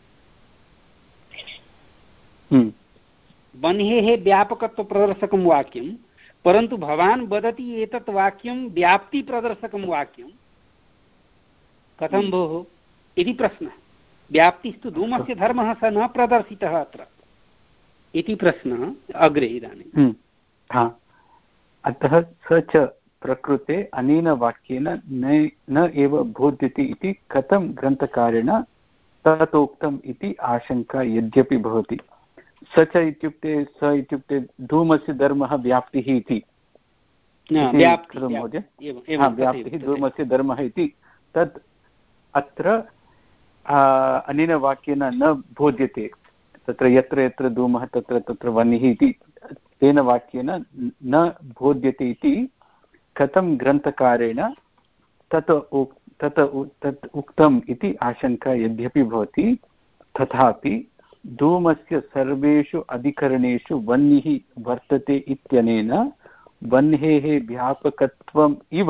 वह्नेः व्यापकत्वप्रदर्शकं वाक्यं, परन्तु भवान् वदति एतत् वाक्यं व्याप्तिप्रदर्शकं वाक्यं। कथं भोः इति प्रश्नः। व्याप्तिस्तु धूमस्य धर्मः स न प्रदर्शितः अत्र इति प्रश्नः अग्रे इदानीं। अतः स च प्रकृते अनेन वाक्येन न न एव बोध्यते इति कथं ग्रन्थकारेण तथोक्तम् इति आशंका यद्यपि भवति। स च इत्युक्ते स इत्युक्ते धूमस्य धर्मः व्याप्तिः इति महोदय, व्याप्तिः धूमस्य धर्मः इति, तत् अत्र अनेन वाक्येन न बोध्यते। तत्र यत्र यत्र धूमः तत्र तत्र वह्निः इति तेन वाक्येन न बोध्यते इति कथं ग्रन्थकारेण तत् तत् तत् उक्तम् इति आशंका यद्यपि भवति, तथापि धूमस्य सर्वेषु अधिकरणेषु वह्निः वर्तते इत्यनेन वह्नेः व्यापकत्वम् इव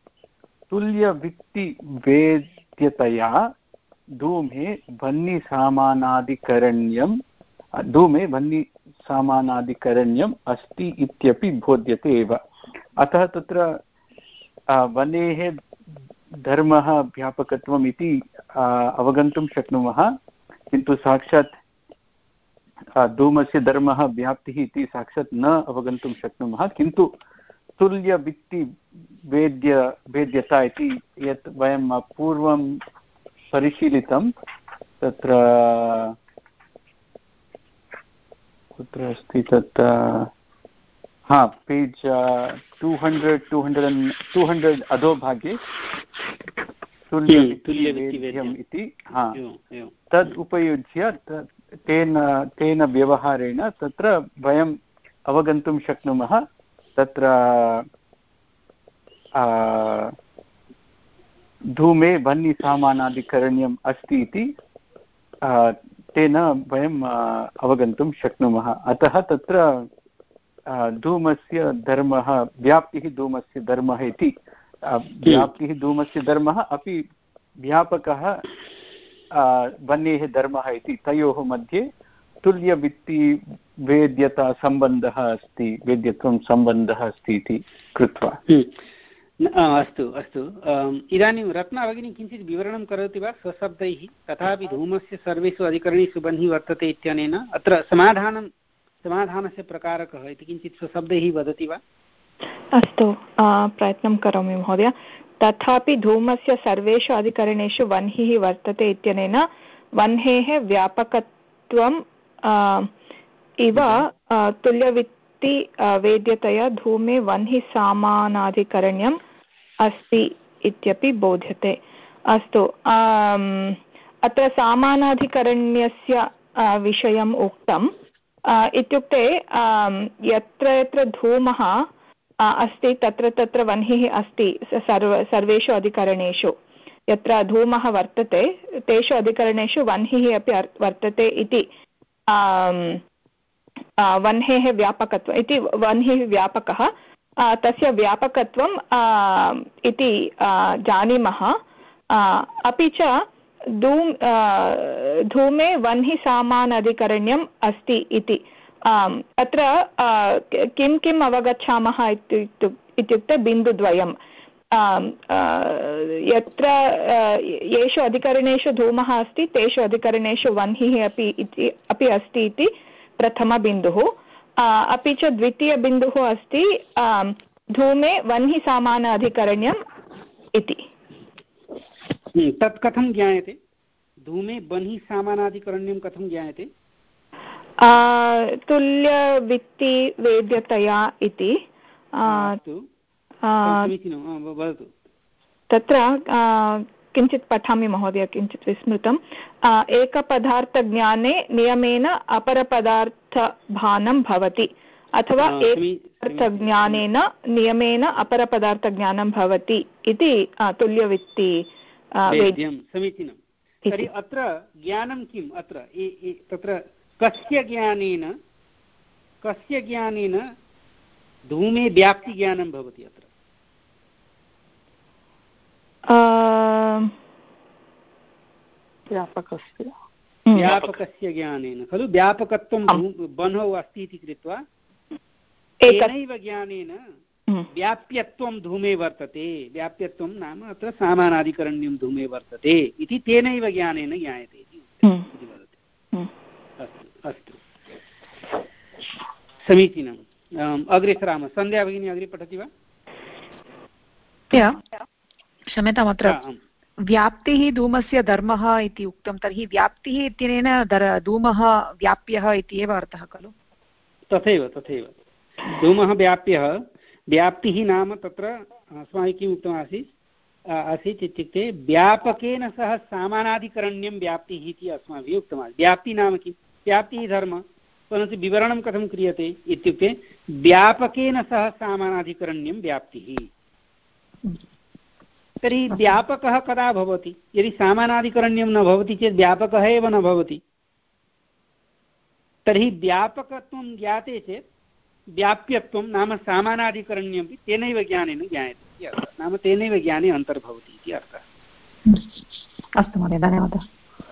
तुल्यवित्तिवेद्यतया धूमे वह्निसामानाधिकरण्यं धूमे वह्निसामानाधिकरण्यम् अस्ति इत्यपि बोध्यते एव। अतः तत्र वह्नेः धर्मः व्यापकत्वम् इति अवगन्तुं शक्नुमः, किन्तु साक्षात् धूमस्य धर्मः व्याप्तिः इति साक्षात् न अवगन्तुं शक्नुमः। किन्तु तुल्यवित्तिवेद्य वेद्यता इति यत् वयं पूर्वं परिशीलितं तत्र कुत्र अस्ति तत् हा page two hundred two hundred two hundred अधोभागे तुल्यवित्तिवेद्यम् इति हा तद् उपयुज्य तेन तेन व्यवहारेण तत्र वयम् अवगन्तुं शक्नुमः तत्र धूमे वह्निसामानादिकरण्यम् अस्ति इति तेन वयम् अवगन्तुं शक्नुमः। अतः तत्र धूमस्य धर्मः व्याप्तिः धूमस्य धर्मः इति व्याप्तिः धूमस्य धर्मः अपि व्यापकः वह्नेः धर्मः इति तयोः मध्ये तुल्यवित्तिवेद्यतासम्बन्धः अस्ति वेद्यत्वं सम्बन्धः अस्ति इति कृत्वा। अस्तु अस्तु इदानीं रत्ना भगिनी किञ्चित् विवरणं करोति वा स्वशब्दैः तथापि धूमस्य सर्वेषु अधिकरणेषु बह्निः वर्तते इत्यनेन अत्र समाधानं समाधानस्य प्रकारकः इति किञ्चित् स्वशब्दैः वदति वा? अस्तु प्रयत्नं करोमि महोदय। तथापि धूमस्य सर्वेषु अधिकरणेषु वह्निः वर्तते इत्यनेन वह्नेः व्यापकत्वं इव तुल्यवित्ति वेद्यतया धूमे वह्निः सामानाधिकरण्यम् अस्ति इत्यपि बोध्यते। अस्तु अत्र सामानाधिकरण्यस्य विषयम् उक्तम् इत्युक्ते यत्र यत्र धूमः अस्ति तत्र तत्र वह्निः अस्ति सर्व सर्वेषु अधिकरणेषु यत्र धूमः वर्तते तेषु अधिकरणेषु वह्निः अपि वर्तते इति वह्नेः व्यापकत्वम् इति वह्निः व्यापकः तस्य व्यापकत्वम् इति जानीमः। अपि च धूम धूमे वह्निः सामानाधिकरण्यम् अस्ति इति अत्र किं किम् अवगच्छामः इत्युक्ते बिन्दुद्वयं यत्र येषु अधिकरणेषु धूमः अस्ति तेषु अधिकरणेषु वह्निः अपि अपि अस्ति इति प्रथमबिन्दुः। अपि च द्वितीयबिन्दुः अस्ति धूमे वह्निः सामानाधिकरण्यम् इति। तत् कथं ज्ञायते? धूमे वह्निः सामानाधिकरण्यं कथं ज्ञायते? तुल्यवित्तिवेद्यतया इति तत्र किञ्चित् पठामि महोदय किञ्चित् विस्मृतम्। एकपदार्थज्ञाने नियमेन अपरपदार्थभानं भवति अथवा एकपदार्थज्ञानेन नियमेन अपरपदार्थज्ञानं भवति इति तुल्यवित्ति समीचीनं। तर्हि अत्र ज्ञानं किम्? अत्र तत्र कस्य ज्ञानेन कस्य ज्ञानेन धूमे व्याप्तिज्ञानं भवति? अत्र व्यापकस्य व्यापकस्य ज्ञानेन खलु व्यापकत्वं बन्हौ अस्ति इति कृत्वा तेनैव ज्ञानेन व्याप्यत्वं धूमे वर्तते। व्याप्यत्वं नाम अत्र सामानाधिकरण्यं धूमे वर्तते इति तेनैव ज्ञानेन ज्ञायते इति वदति। अस्तु अस्तु समीचीनम्। अग्रे सरामः। सन्ध्या भगिनी अग्रे पठति वा? क्षम्यताम् अत्र व्याप्तिः धूमस्य धर्मः इति उक्तं तर्हि व्याप्तिः इत्यनेन धूमः व्याप्यः इति एव अर्थः खलु? तथैव तथैव धूमः व्याप्यः। व्याप्तिः नाम तत्र अस्माभिः किम् उक्तमासीत् आसीत् इत्युक्ते व्यापकेन सह सामानाधिकरण्यं व्याप्तिः इति अस्माभिः उक्तमासीत्। व्याप्तिः नाम किं? व्याप्तिः धर्मः परन्तु विवरणं कथं क्रियते इत्युक्ते व्यापकेन सह सामानाधिकरण्यं व्याप्तिः। तर्हि व्यापकः कदा भवति? यदि सामानाधिकरण्यं न भवति चेत् व्यापकः एव न भवति। तर्हि व्यापकत्वं ज्ञाते चेत् व्याप्यत्वं नाम सामानाधिकरण्यमपि तेनैव ज्ञानेन ज्ञायते इति अर्थः। नाम तेनैव ज्ञाने अन्तर्भवति इति अर्थः। अस्तु महोदय धन्यवादः।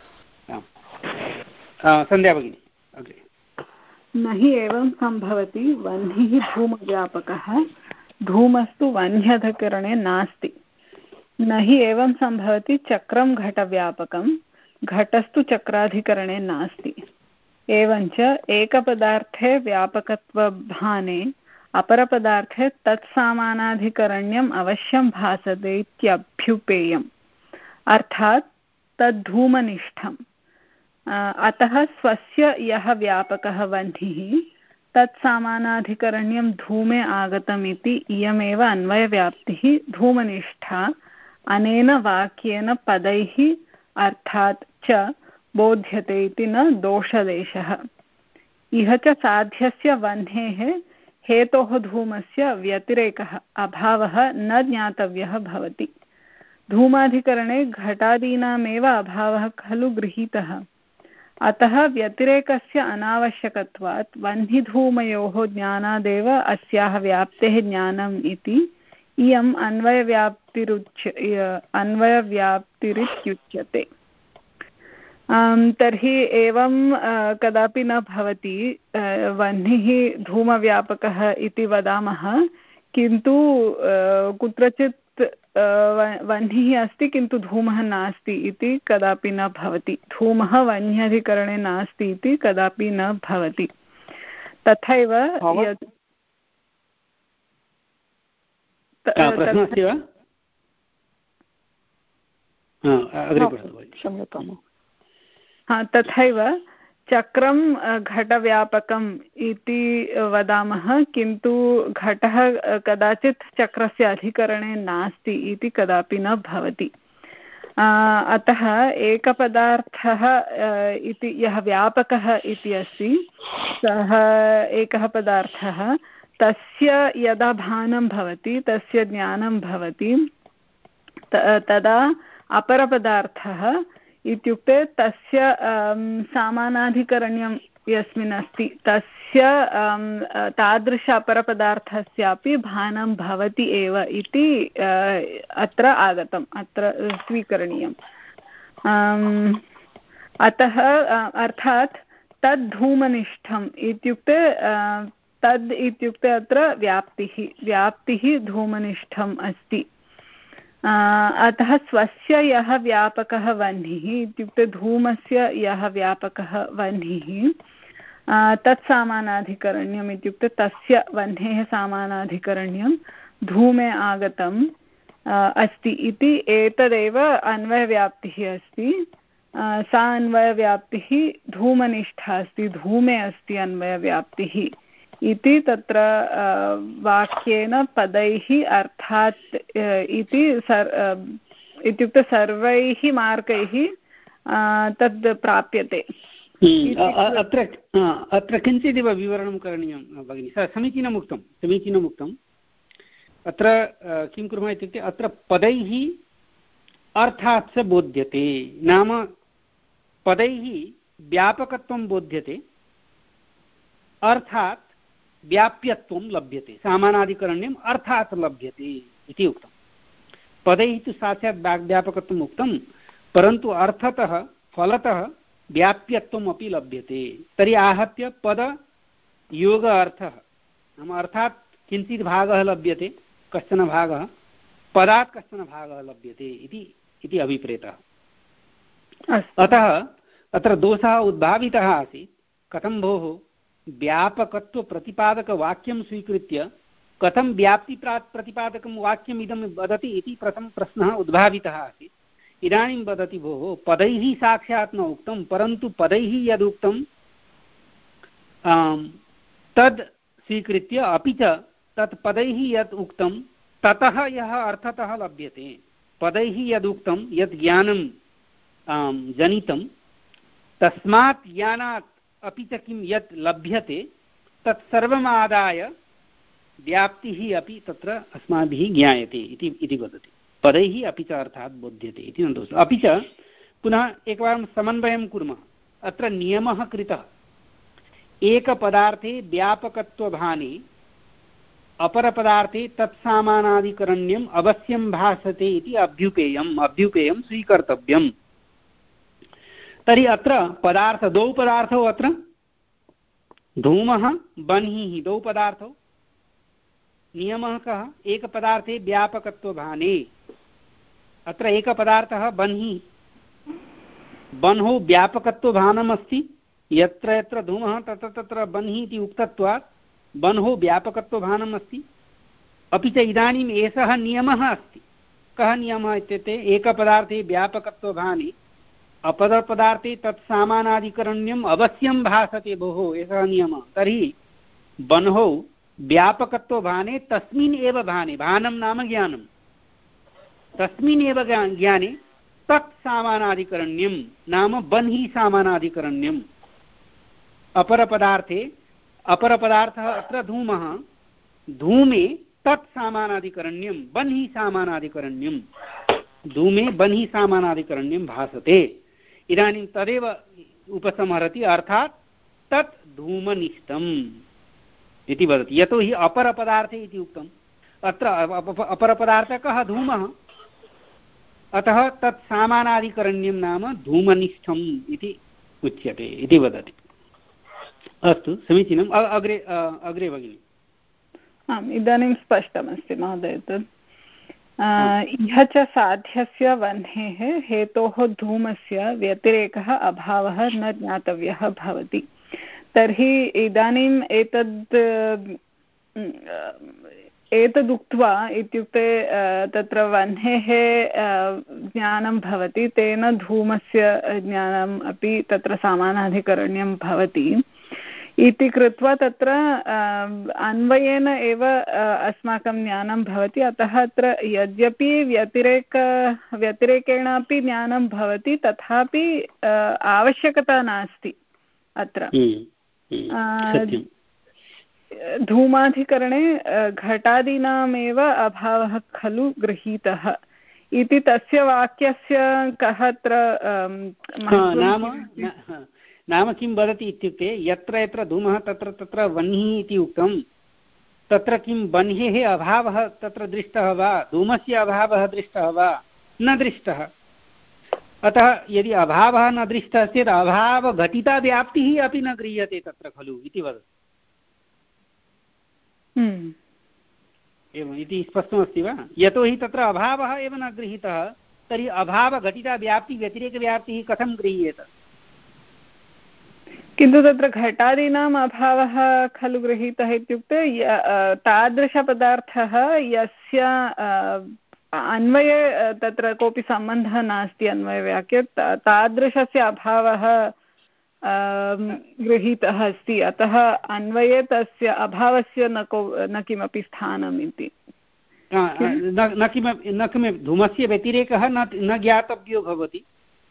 सन्ध्या भगिनी अग्रे। न हि एवं सम्भवति वह्निः धूमव्यापकः धूमस्तु वह्न्यधिकरणे नास्ति। न हि एवं सम्भवति चक्रं घटव्यापकं घटस्तु चक्राधिकरणे नास्ति। एवञ्च एकपदार्थे व्यापकत्वभाने अपरपदार्थे तत्सामानाधिकरण्यम् अवश्यं भासते इत्यभ्युपेयम् अर्थात् तद्धूमनिष्ठम्। अतः स्वस्य यः व्यापकः वह्निः तत्सामानाधिकरण्यं धूमे आगतम् इति इयमेव अन्वयव्याप्तिः धूमनिष्ठा अनेन वाक्येन पदैः अर्थात् च बोध्यते इति न दोषदेशः। इह च साध्यस्य वह्नेः हेतोः धूमस्य व्यतिरेकः अभावः न ज्ञातव्यः भवति। धूमाधिकरणे घटादीनामेव अभावः खलु गृहीतः। अतः व्यतिरेकस्य अनावश्यकत्वात् वह्निधूमयोः ज्ञानादेव अस्याः व्याप्तेः ज्ञानम् इति इयम् अन्वयव्याप्तिरुच्य अन्वयव्याप्तिरित्युच्यते। तर्हि एवं कदापि न भवति वह्निः धूमव्यापकः इति वदामः, किन्तु कुत्रचित् वह्निः अस्ति किन्तु धूमः नास्ति इति कदापि न भवति। धूमः वह्न्यधिकरणे नास्ति इति कदापि न भवति। तथैव क्षम्यताम्। हा, तथैव चक्रं घटव्यापकम् इति वदामः, किन्तु घटः कदाचित् चक्रस्य अधिकरणे नास्ति इति कदापि न भवति। अतः एकपदार्थः इति यः व्यापकः इति अस्ति, सः एकः पदार्थः, तस्य यदा भानं भवति, तस्य ज्ञानं भवति, तदा अपरपदार्थः इत्युक्ते तस्य सामानाधिकरण्यं यस्मिन् अस्ति तस्य तादृश अपरपदार्थस्यापि भानं भवति एव इति अत्र आगतम्, अत्र स्वीकरणीयम्। अतः अर्थात् तद्धूमनिष्ठम् इत्युक्ते तद् इत्युक्ते अत्र व्याप्तिः व्याप्तिः धूमनिष्ठम् अस्ति। अतः स्वस्य यः व्यापकः वह्निः इत्युक्ते धूमस्य यः व्यापकः वह्निः तत्सामानाधिकरण्यम् इत्युक्ते तस्य वह्नेः सामानाधिकरण्यं धूमे आगतम् अस्ति इति एतदेव अन्वयव्याप्तिः अस्ति। सा अन्वयव्याप्तिः धूमनिष्ठा अस्ति, धूमे अस्ति अन्वयव्याप्तिः इति तत्र वाक्येन पदैः अर्थात् इति सर् इत्युक्ते सर्वैः मार्गैः तद् प्राप्यते। अत्र अत्र किञ्चिदिव विवरणं करणीयं भगिनि। समीचीनम् उक्तं, समीचीनम् उक्तम्। अत्र किं कुर्मः इत्युक्ते अत्र पदैः अर्थात् च बोध्यते, नाम पदैः व्यापकत्वं बोध्यते, अर्थात् व्याप्यत्वं लभ्यते, सामानाधिकरण्यम् अर्थात् लभ्यते इति उक्तं। पदैः तु साक्षात् व्यापकत्वम् उक्तं, परन्तु अर्थतः फलतः व्याप्यत्वम् अपि लभ्यते। तर्हि आहत्य पदयोग अर्थः, नाम अर्थात् किञ्चित् भागः लभ्यते, कश्चन भागः, पदात् कश्चन भागः लभ्यते इति अभिप्रेतः। अतः अत्र दोषः उद्भावितः आसीत्, कथं भोः व्यापकत्वप्रतिपादकवाक्यं स्वीकृत्य कथं व्याप्तिप्रातिपादकं वाक्यम् इदं वदति इति प्रथमः प्रश्नः उद्भावितः आसीत्। इदानीं वदति भोः पदैः साक्षात् न उक्तं, परन्तु पदैः यदुक्तं तद् स्वीकृत्य अपि च तत् पदैः यत् उक्तं ततः यः अर्थतः लभ्यते, पदैः यदुक्तं यत् ज्ञानं जनितं तस्मात् ज्ञानात् अपि च किं यत् लभ्यते तत्सर्वमादाय व्याप्तिः अपि तत्र अस्माभिः ज्ञायते इति इति वदति। पदैः अपि च अर्थात् बोध्यते इति न दोषः। अपि च पुनः एकवारं समन्वयं कुर्मः। अत्र नियमः कृतः, एकपदार्थे व्यापकत्वभाने अपरपदार्थे तत्सामानाधिकरण्यम् अवश्यं भासते इति अभ्युपेयम् अभ्युपेयं स्वीकर्तव्यम्। तर्हि अत्र पदार्थ द्वौ पदार्थौ, अत्र धूमः बह्निः द्वौ पदार्थौ। नियमः कः? एकपदार्थे व्यापकत्वभाने, अत्र एकपदार्थः बह्निः, बह्नौ व्यापकत्वभानम् अस्ति, यत्र यत्र धूमः तत्र तत्र बह्निः इति उक्तत्वात् बन्हो व्यापकत्वभानम् अस्ति, अपि च इदानीम् एषः नियमः अस्ति। कः नियमः इत्युक्ते एकपदार्थे व्यापकत्वभाने अपरपदार्थे तत् सामानाधिकरण्यम् अवश्यं भासते भोः, एषः नियमः। तर्हि बन्हो व्यापकत्वभाने तस्मिन् एव भाने, भानं नाम ज्ञानं, तस्मिन् एव ज्ञाने तत् सामानाधिकरण्यं नाम बन्हि सामानाधिकरण्यम्। अपरपदार्थे अपरपदार्थः अत्र धूमः, धूमे तत् सामानाधिकरण्यं बन्हि सामानाधिकरण्यं, धूमे बन्हि सामानाधिकरण्यं भासते। इदानीं तदेव उपसंहरति, अर्थात् तत् धूमनिष्ठम् इति वदति। यतोहि अपरपदार्थे इति उक्तम्, अत्र अपरपदार्थः कः? धूमः, अतः तत् सामानाधिकरण्यं नाम धूमनिष्ठम् इति उच्यते इति वदति। अस्तु, समीचीनम्। अग्रे अग्रे भगिनि। आम्, इदानीं स्पष्टमस्ति महोदय। तत् इह च साध्यस्य वह्नेः हेतोः धूमस्य व्यतिरेकः अभावः न ज्ञातव्यः भवति। तर्हि इदानीम् एतद् एतदुक्त्वा इत्युक्ते तत्र वह्नेः ज्ञानं भवति, तेन धूमस्य ज्ञानम् अपि तत्र समानाधिकरण्यं भवति इति कृत्वा तत्र अन्वयेन एव अस्माकं ज्ञानं भवति। अतः अत्र यद्यपि व्यतिरेक व्यतिरेकेण अपि ज्ञानं भवति, तथापि आवश्यकता नास्ति अत्र। धूमाधिकरणे घटादीनामेव अभावः खलु गृहीतः इति तस्य वाक्यस्य कः अत्र नाम किं वदति इत्युक्ते, यत्र यत्र धूमः तत्र तत्र वह्निः इति उक्तं, तत्र किं वह्नेः अभावः तत्र दृष्टः वा, धूमस्य अभावः दृष्टः वा? न दृष्टः। अतः यदि अभावः न दृष्टः चेत् अभावघटिता व्याप्तिः अपि न गृह्यते तत्र खलु इति वदति। एवम् इति स्पष्टमस्ति वा? यतोहि तत्र अभावः एव न गृहीतः, तर्हि अभावघटिता व्याप्ति व्यतिरेकव्याप्तिः कथं गृह्येत? किन्तु तत्र घटादीनाम् अभावः खलु गृहीतः इत्युक्ते तादृशपदार्थः यस्य अन्वये तत्र कोऽपि सम्बन्धः नास्ति, अन्वयवाक्ये तादृशस्य अभावः गृहीतः अस्ति। अतः अन्वये तस्य अभावस्य न को न किमपि स्थानम् इति न किमपि न किमपि धूमस्य व्यतिरेकः न न ज्ञातव्यो भवति,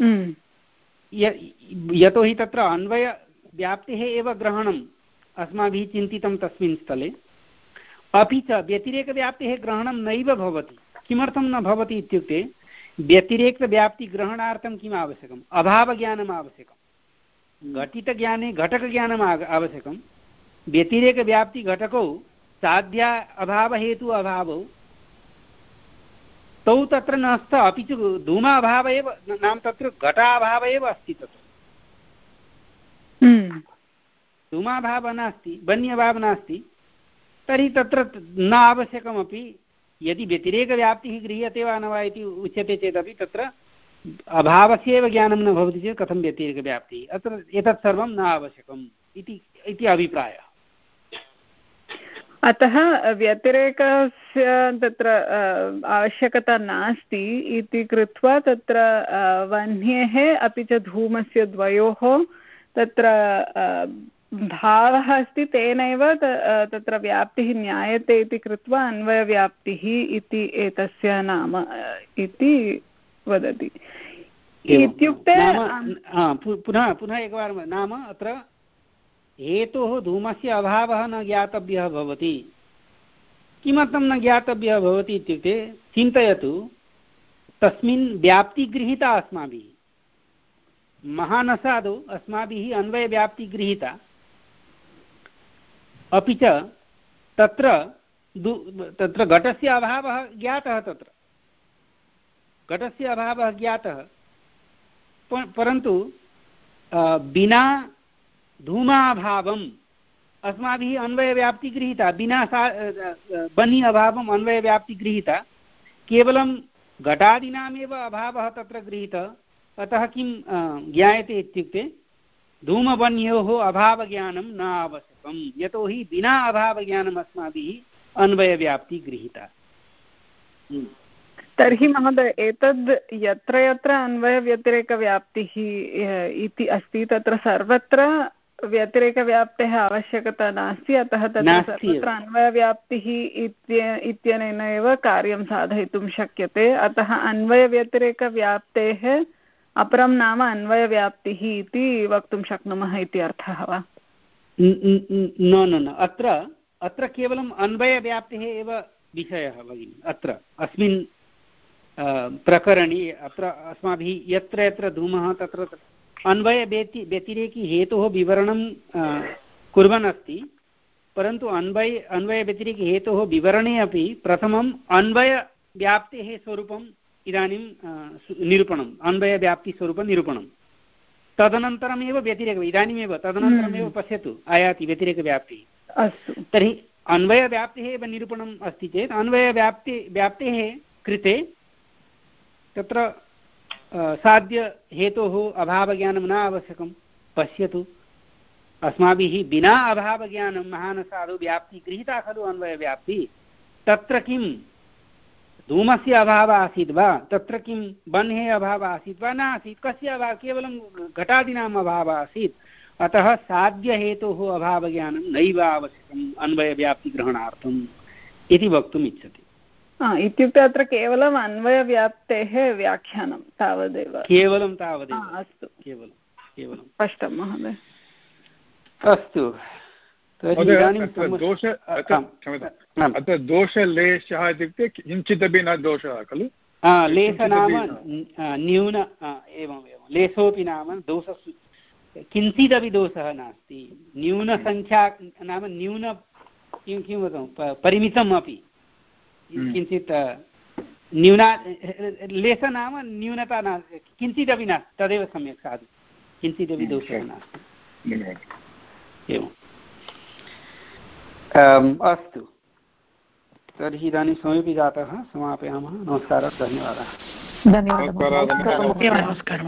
यतोहि तत्र अन्वयव्याप्तेः एव ग्रहणम् अस्माभिः चिन्तितं तस्मिन् स्थले। अपि च व्यतिरेकव्याप्तेः ग्रहणं नैव भवति। किमर्थं न भवति इत्युक्ते, व्यतिरेकव्याप्तिग्रहणार्थं किम् आवश्यकम्? अभावज्ञानम् आवश्यकम्। घटितज्ञाने घटकज्ञानम् आवश्यकं। व्यतिरेकव्याप्तिघटकौ साध्या अभावहेतु अभावौ तौ तत्र न स्तः, अपि च धूमाभाव एव, नाम तत्र घटाभाव एव अस्ति। तत्र धूमाभावः नास्ति, वन्यभावः नास्ति, तर्हि तत्र न आवश्यकमपि। यदि व्यतिरेकव्याप्तिः गृह्यते वा न वा इति उच्यते चेदपि तत्र अभावस्य एव ज्ञानं न भवति चेत् कथं व्यतिरेकव्याप्तिः? अत्र एतत् सर्वं न आवश्यकम् इति इति अभिप्रायः। अतः व्यतिरेकस्य तत्र आवश्यकता नास्ति इति कृत्वा तत्र वह्नेः अपि च धूमस्य द्वयोः तत्र भावः अस्ति, तेनैव तत्र व्याप्तिः ज्ञायते इति कृत्वा अन्वयव्याप्तिः इति एतस्य नाम इति वदति। इत्युक्ते पुनः पुनः एकवारं, नाम अत्र हेतोः धूमस्य अभावः न ज्ञातव्यः भवति। किमर्थं न ज्ञातव्यः भवति इत्युक्ते, चिन्तयतु, तस्मिन् व्याप्तिगृहीता अस्माभिः, महानसादौ अस्माभिः अन्वयव्याप्तिगृहीता, अपि च तत्र तत्र घटस्य अभावः ज्ञातः, तत्र घटस्य अभावः ज्ञातः, परन्तु विना धूमाभावम् अस्माभिः अन्वयव्याप्तिगृहीता, विना सा बनि अभावम् अन्वयव्याप्तिगृहीता, केवलं घटादीनामेव अभावः तत्र गृहीतः। अतः किं ज्ञायते इत्युक्ते, धूमवन्योः अभावज्ञानं न आवश्यकम् अनावश्यकम् यतोहि विना अभावज्ञानम् अस्माभिः अन्वयव्याप्तिः गृहीता। तर्हि महोदय एतद् यत्र यत्र अन्वयव्यतिरेकव्याप्तिः इति अस्ति तत्र सर्वत्र व्यतिरेकव्याप्तेः आवश्यकता नास्ति, अतः तत्र सर्वत्र अन्वयव्याप्तिः इत्यनेन एव कार्यं साधयितुं शक्यते। अतः अन्वयव्यतिरेकव्याप्तेः अपरं नाम अन्वयव्याप्तिः इति वक्तुं शक्नुमः इति अर्थः वा? न न न अत्र अत्र केवलम् अन्वयव्याप्तिः एव विषयः भगिनि। अत्र अस्मिन् प्रकरणे अत्र अस्माभिः यत्र यत्र धूमः तत्र अन्वयव्यति व्यतिरेकी हेतोः विवरणं कुर्वन् अस्ति, परन्तु अन्वय अन्वयव्यतिरेकी हेतोः विवरणे अपि प्रथमम् अन्वयव्याप्तेः स्वरूपम् इदानीं निरूपणम्, अन्वयव्याप्तिस्वरूपं निरूपणं, तदनन्तरमेव व्यतिरेक इदानीमेव तदनन्तरमेव पश्यतु आयाति व्यतिरेकव्याप्तिः। अस्तु, तर्हि अन्वयव्याप्तिः एव निरूपणम् अस्ति चेत् अन्वयव्याप्ति व्याप्तेः कृते तत्र साध्यहेतोः अभावज्ञानं न आवश्यकं। पश्यतु अस्माभिः विना अभावज्ञानं महानसादौ व्याप्तिः गृहीता खलु अन्वयव्याप्तिः। तत्र किं धूमस्य अभावः आसीत् वा, तत्र किं बह्नेः अभावः आसीत् वा, नासीत्। कस्य अभावः? केवलं घटादीनाम् अभावः आसीत्। अतः साध्यहेतोः अभावज्ञानं नैव आवश्यकम् अन्वयव्याप्तिग्रहणार्थम् इति वक्तुम् इच्छति। इत्युक्ते अत्र केवलम् अन्वयव्याप्तेः व्याख्यानं तावदेव, केवलं तावदेव। अस्तु, केवलं केवलं स्पष्टं महोदय। अस्तु, अत्र दोषलेशः इत्युक्ते किञ्चिदपि न दोषः खलु? लेश नाम न्यून, एवम् एवं लेशोऽपि नाम दोषः किञ्चिदपि दोषः नास्ति। न्यूनसङ्ख्या नाम न्यून किं किं वदामः परिमितम् अपि किञ्चित् न्यूना लेश नाम न्यूनता नास्ति, किञ्चिदपि नास्ति, तदेव सम्यक् साधु, किञ्चिदपि दोषः नास्ति। एवम् अस्तु, तर्हि इदानीं समयपि जातः, समापयामः। नमस्कारः, धन्यवादः। धन्यवादः। नमस्कारः।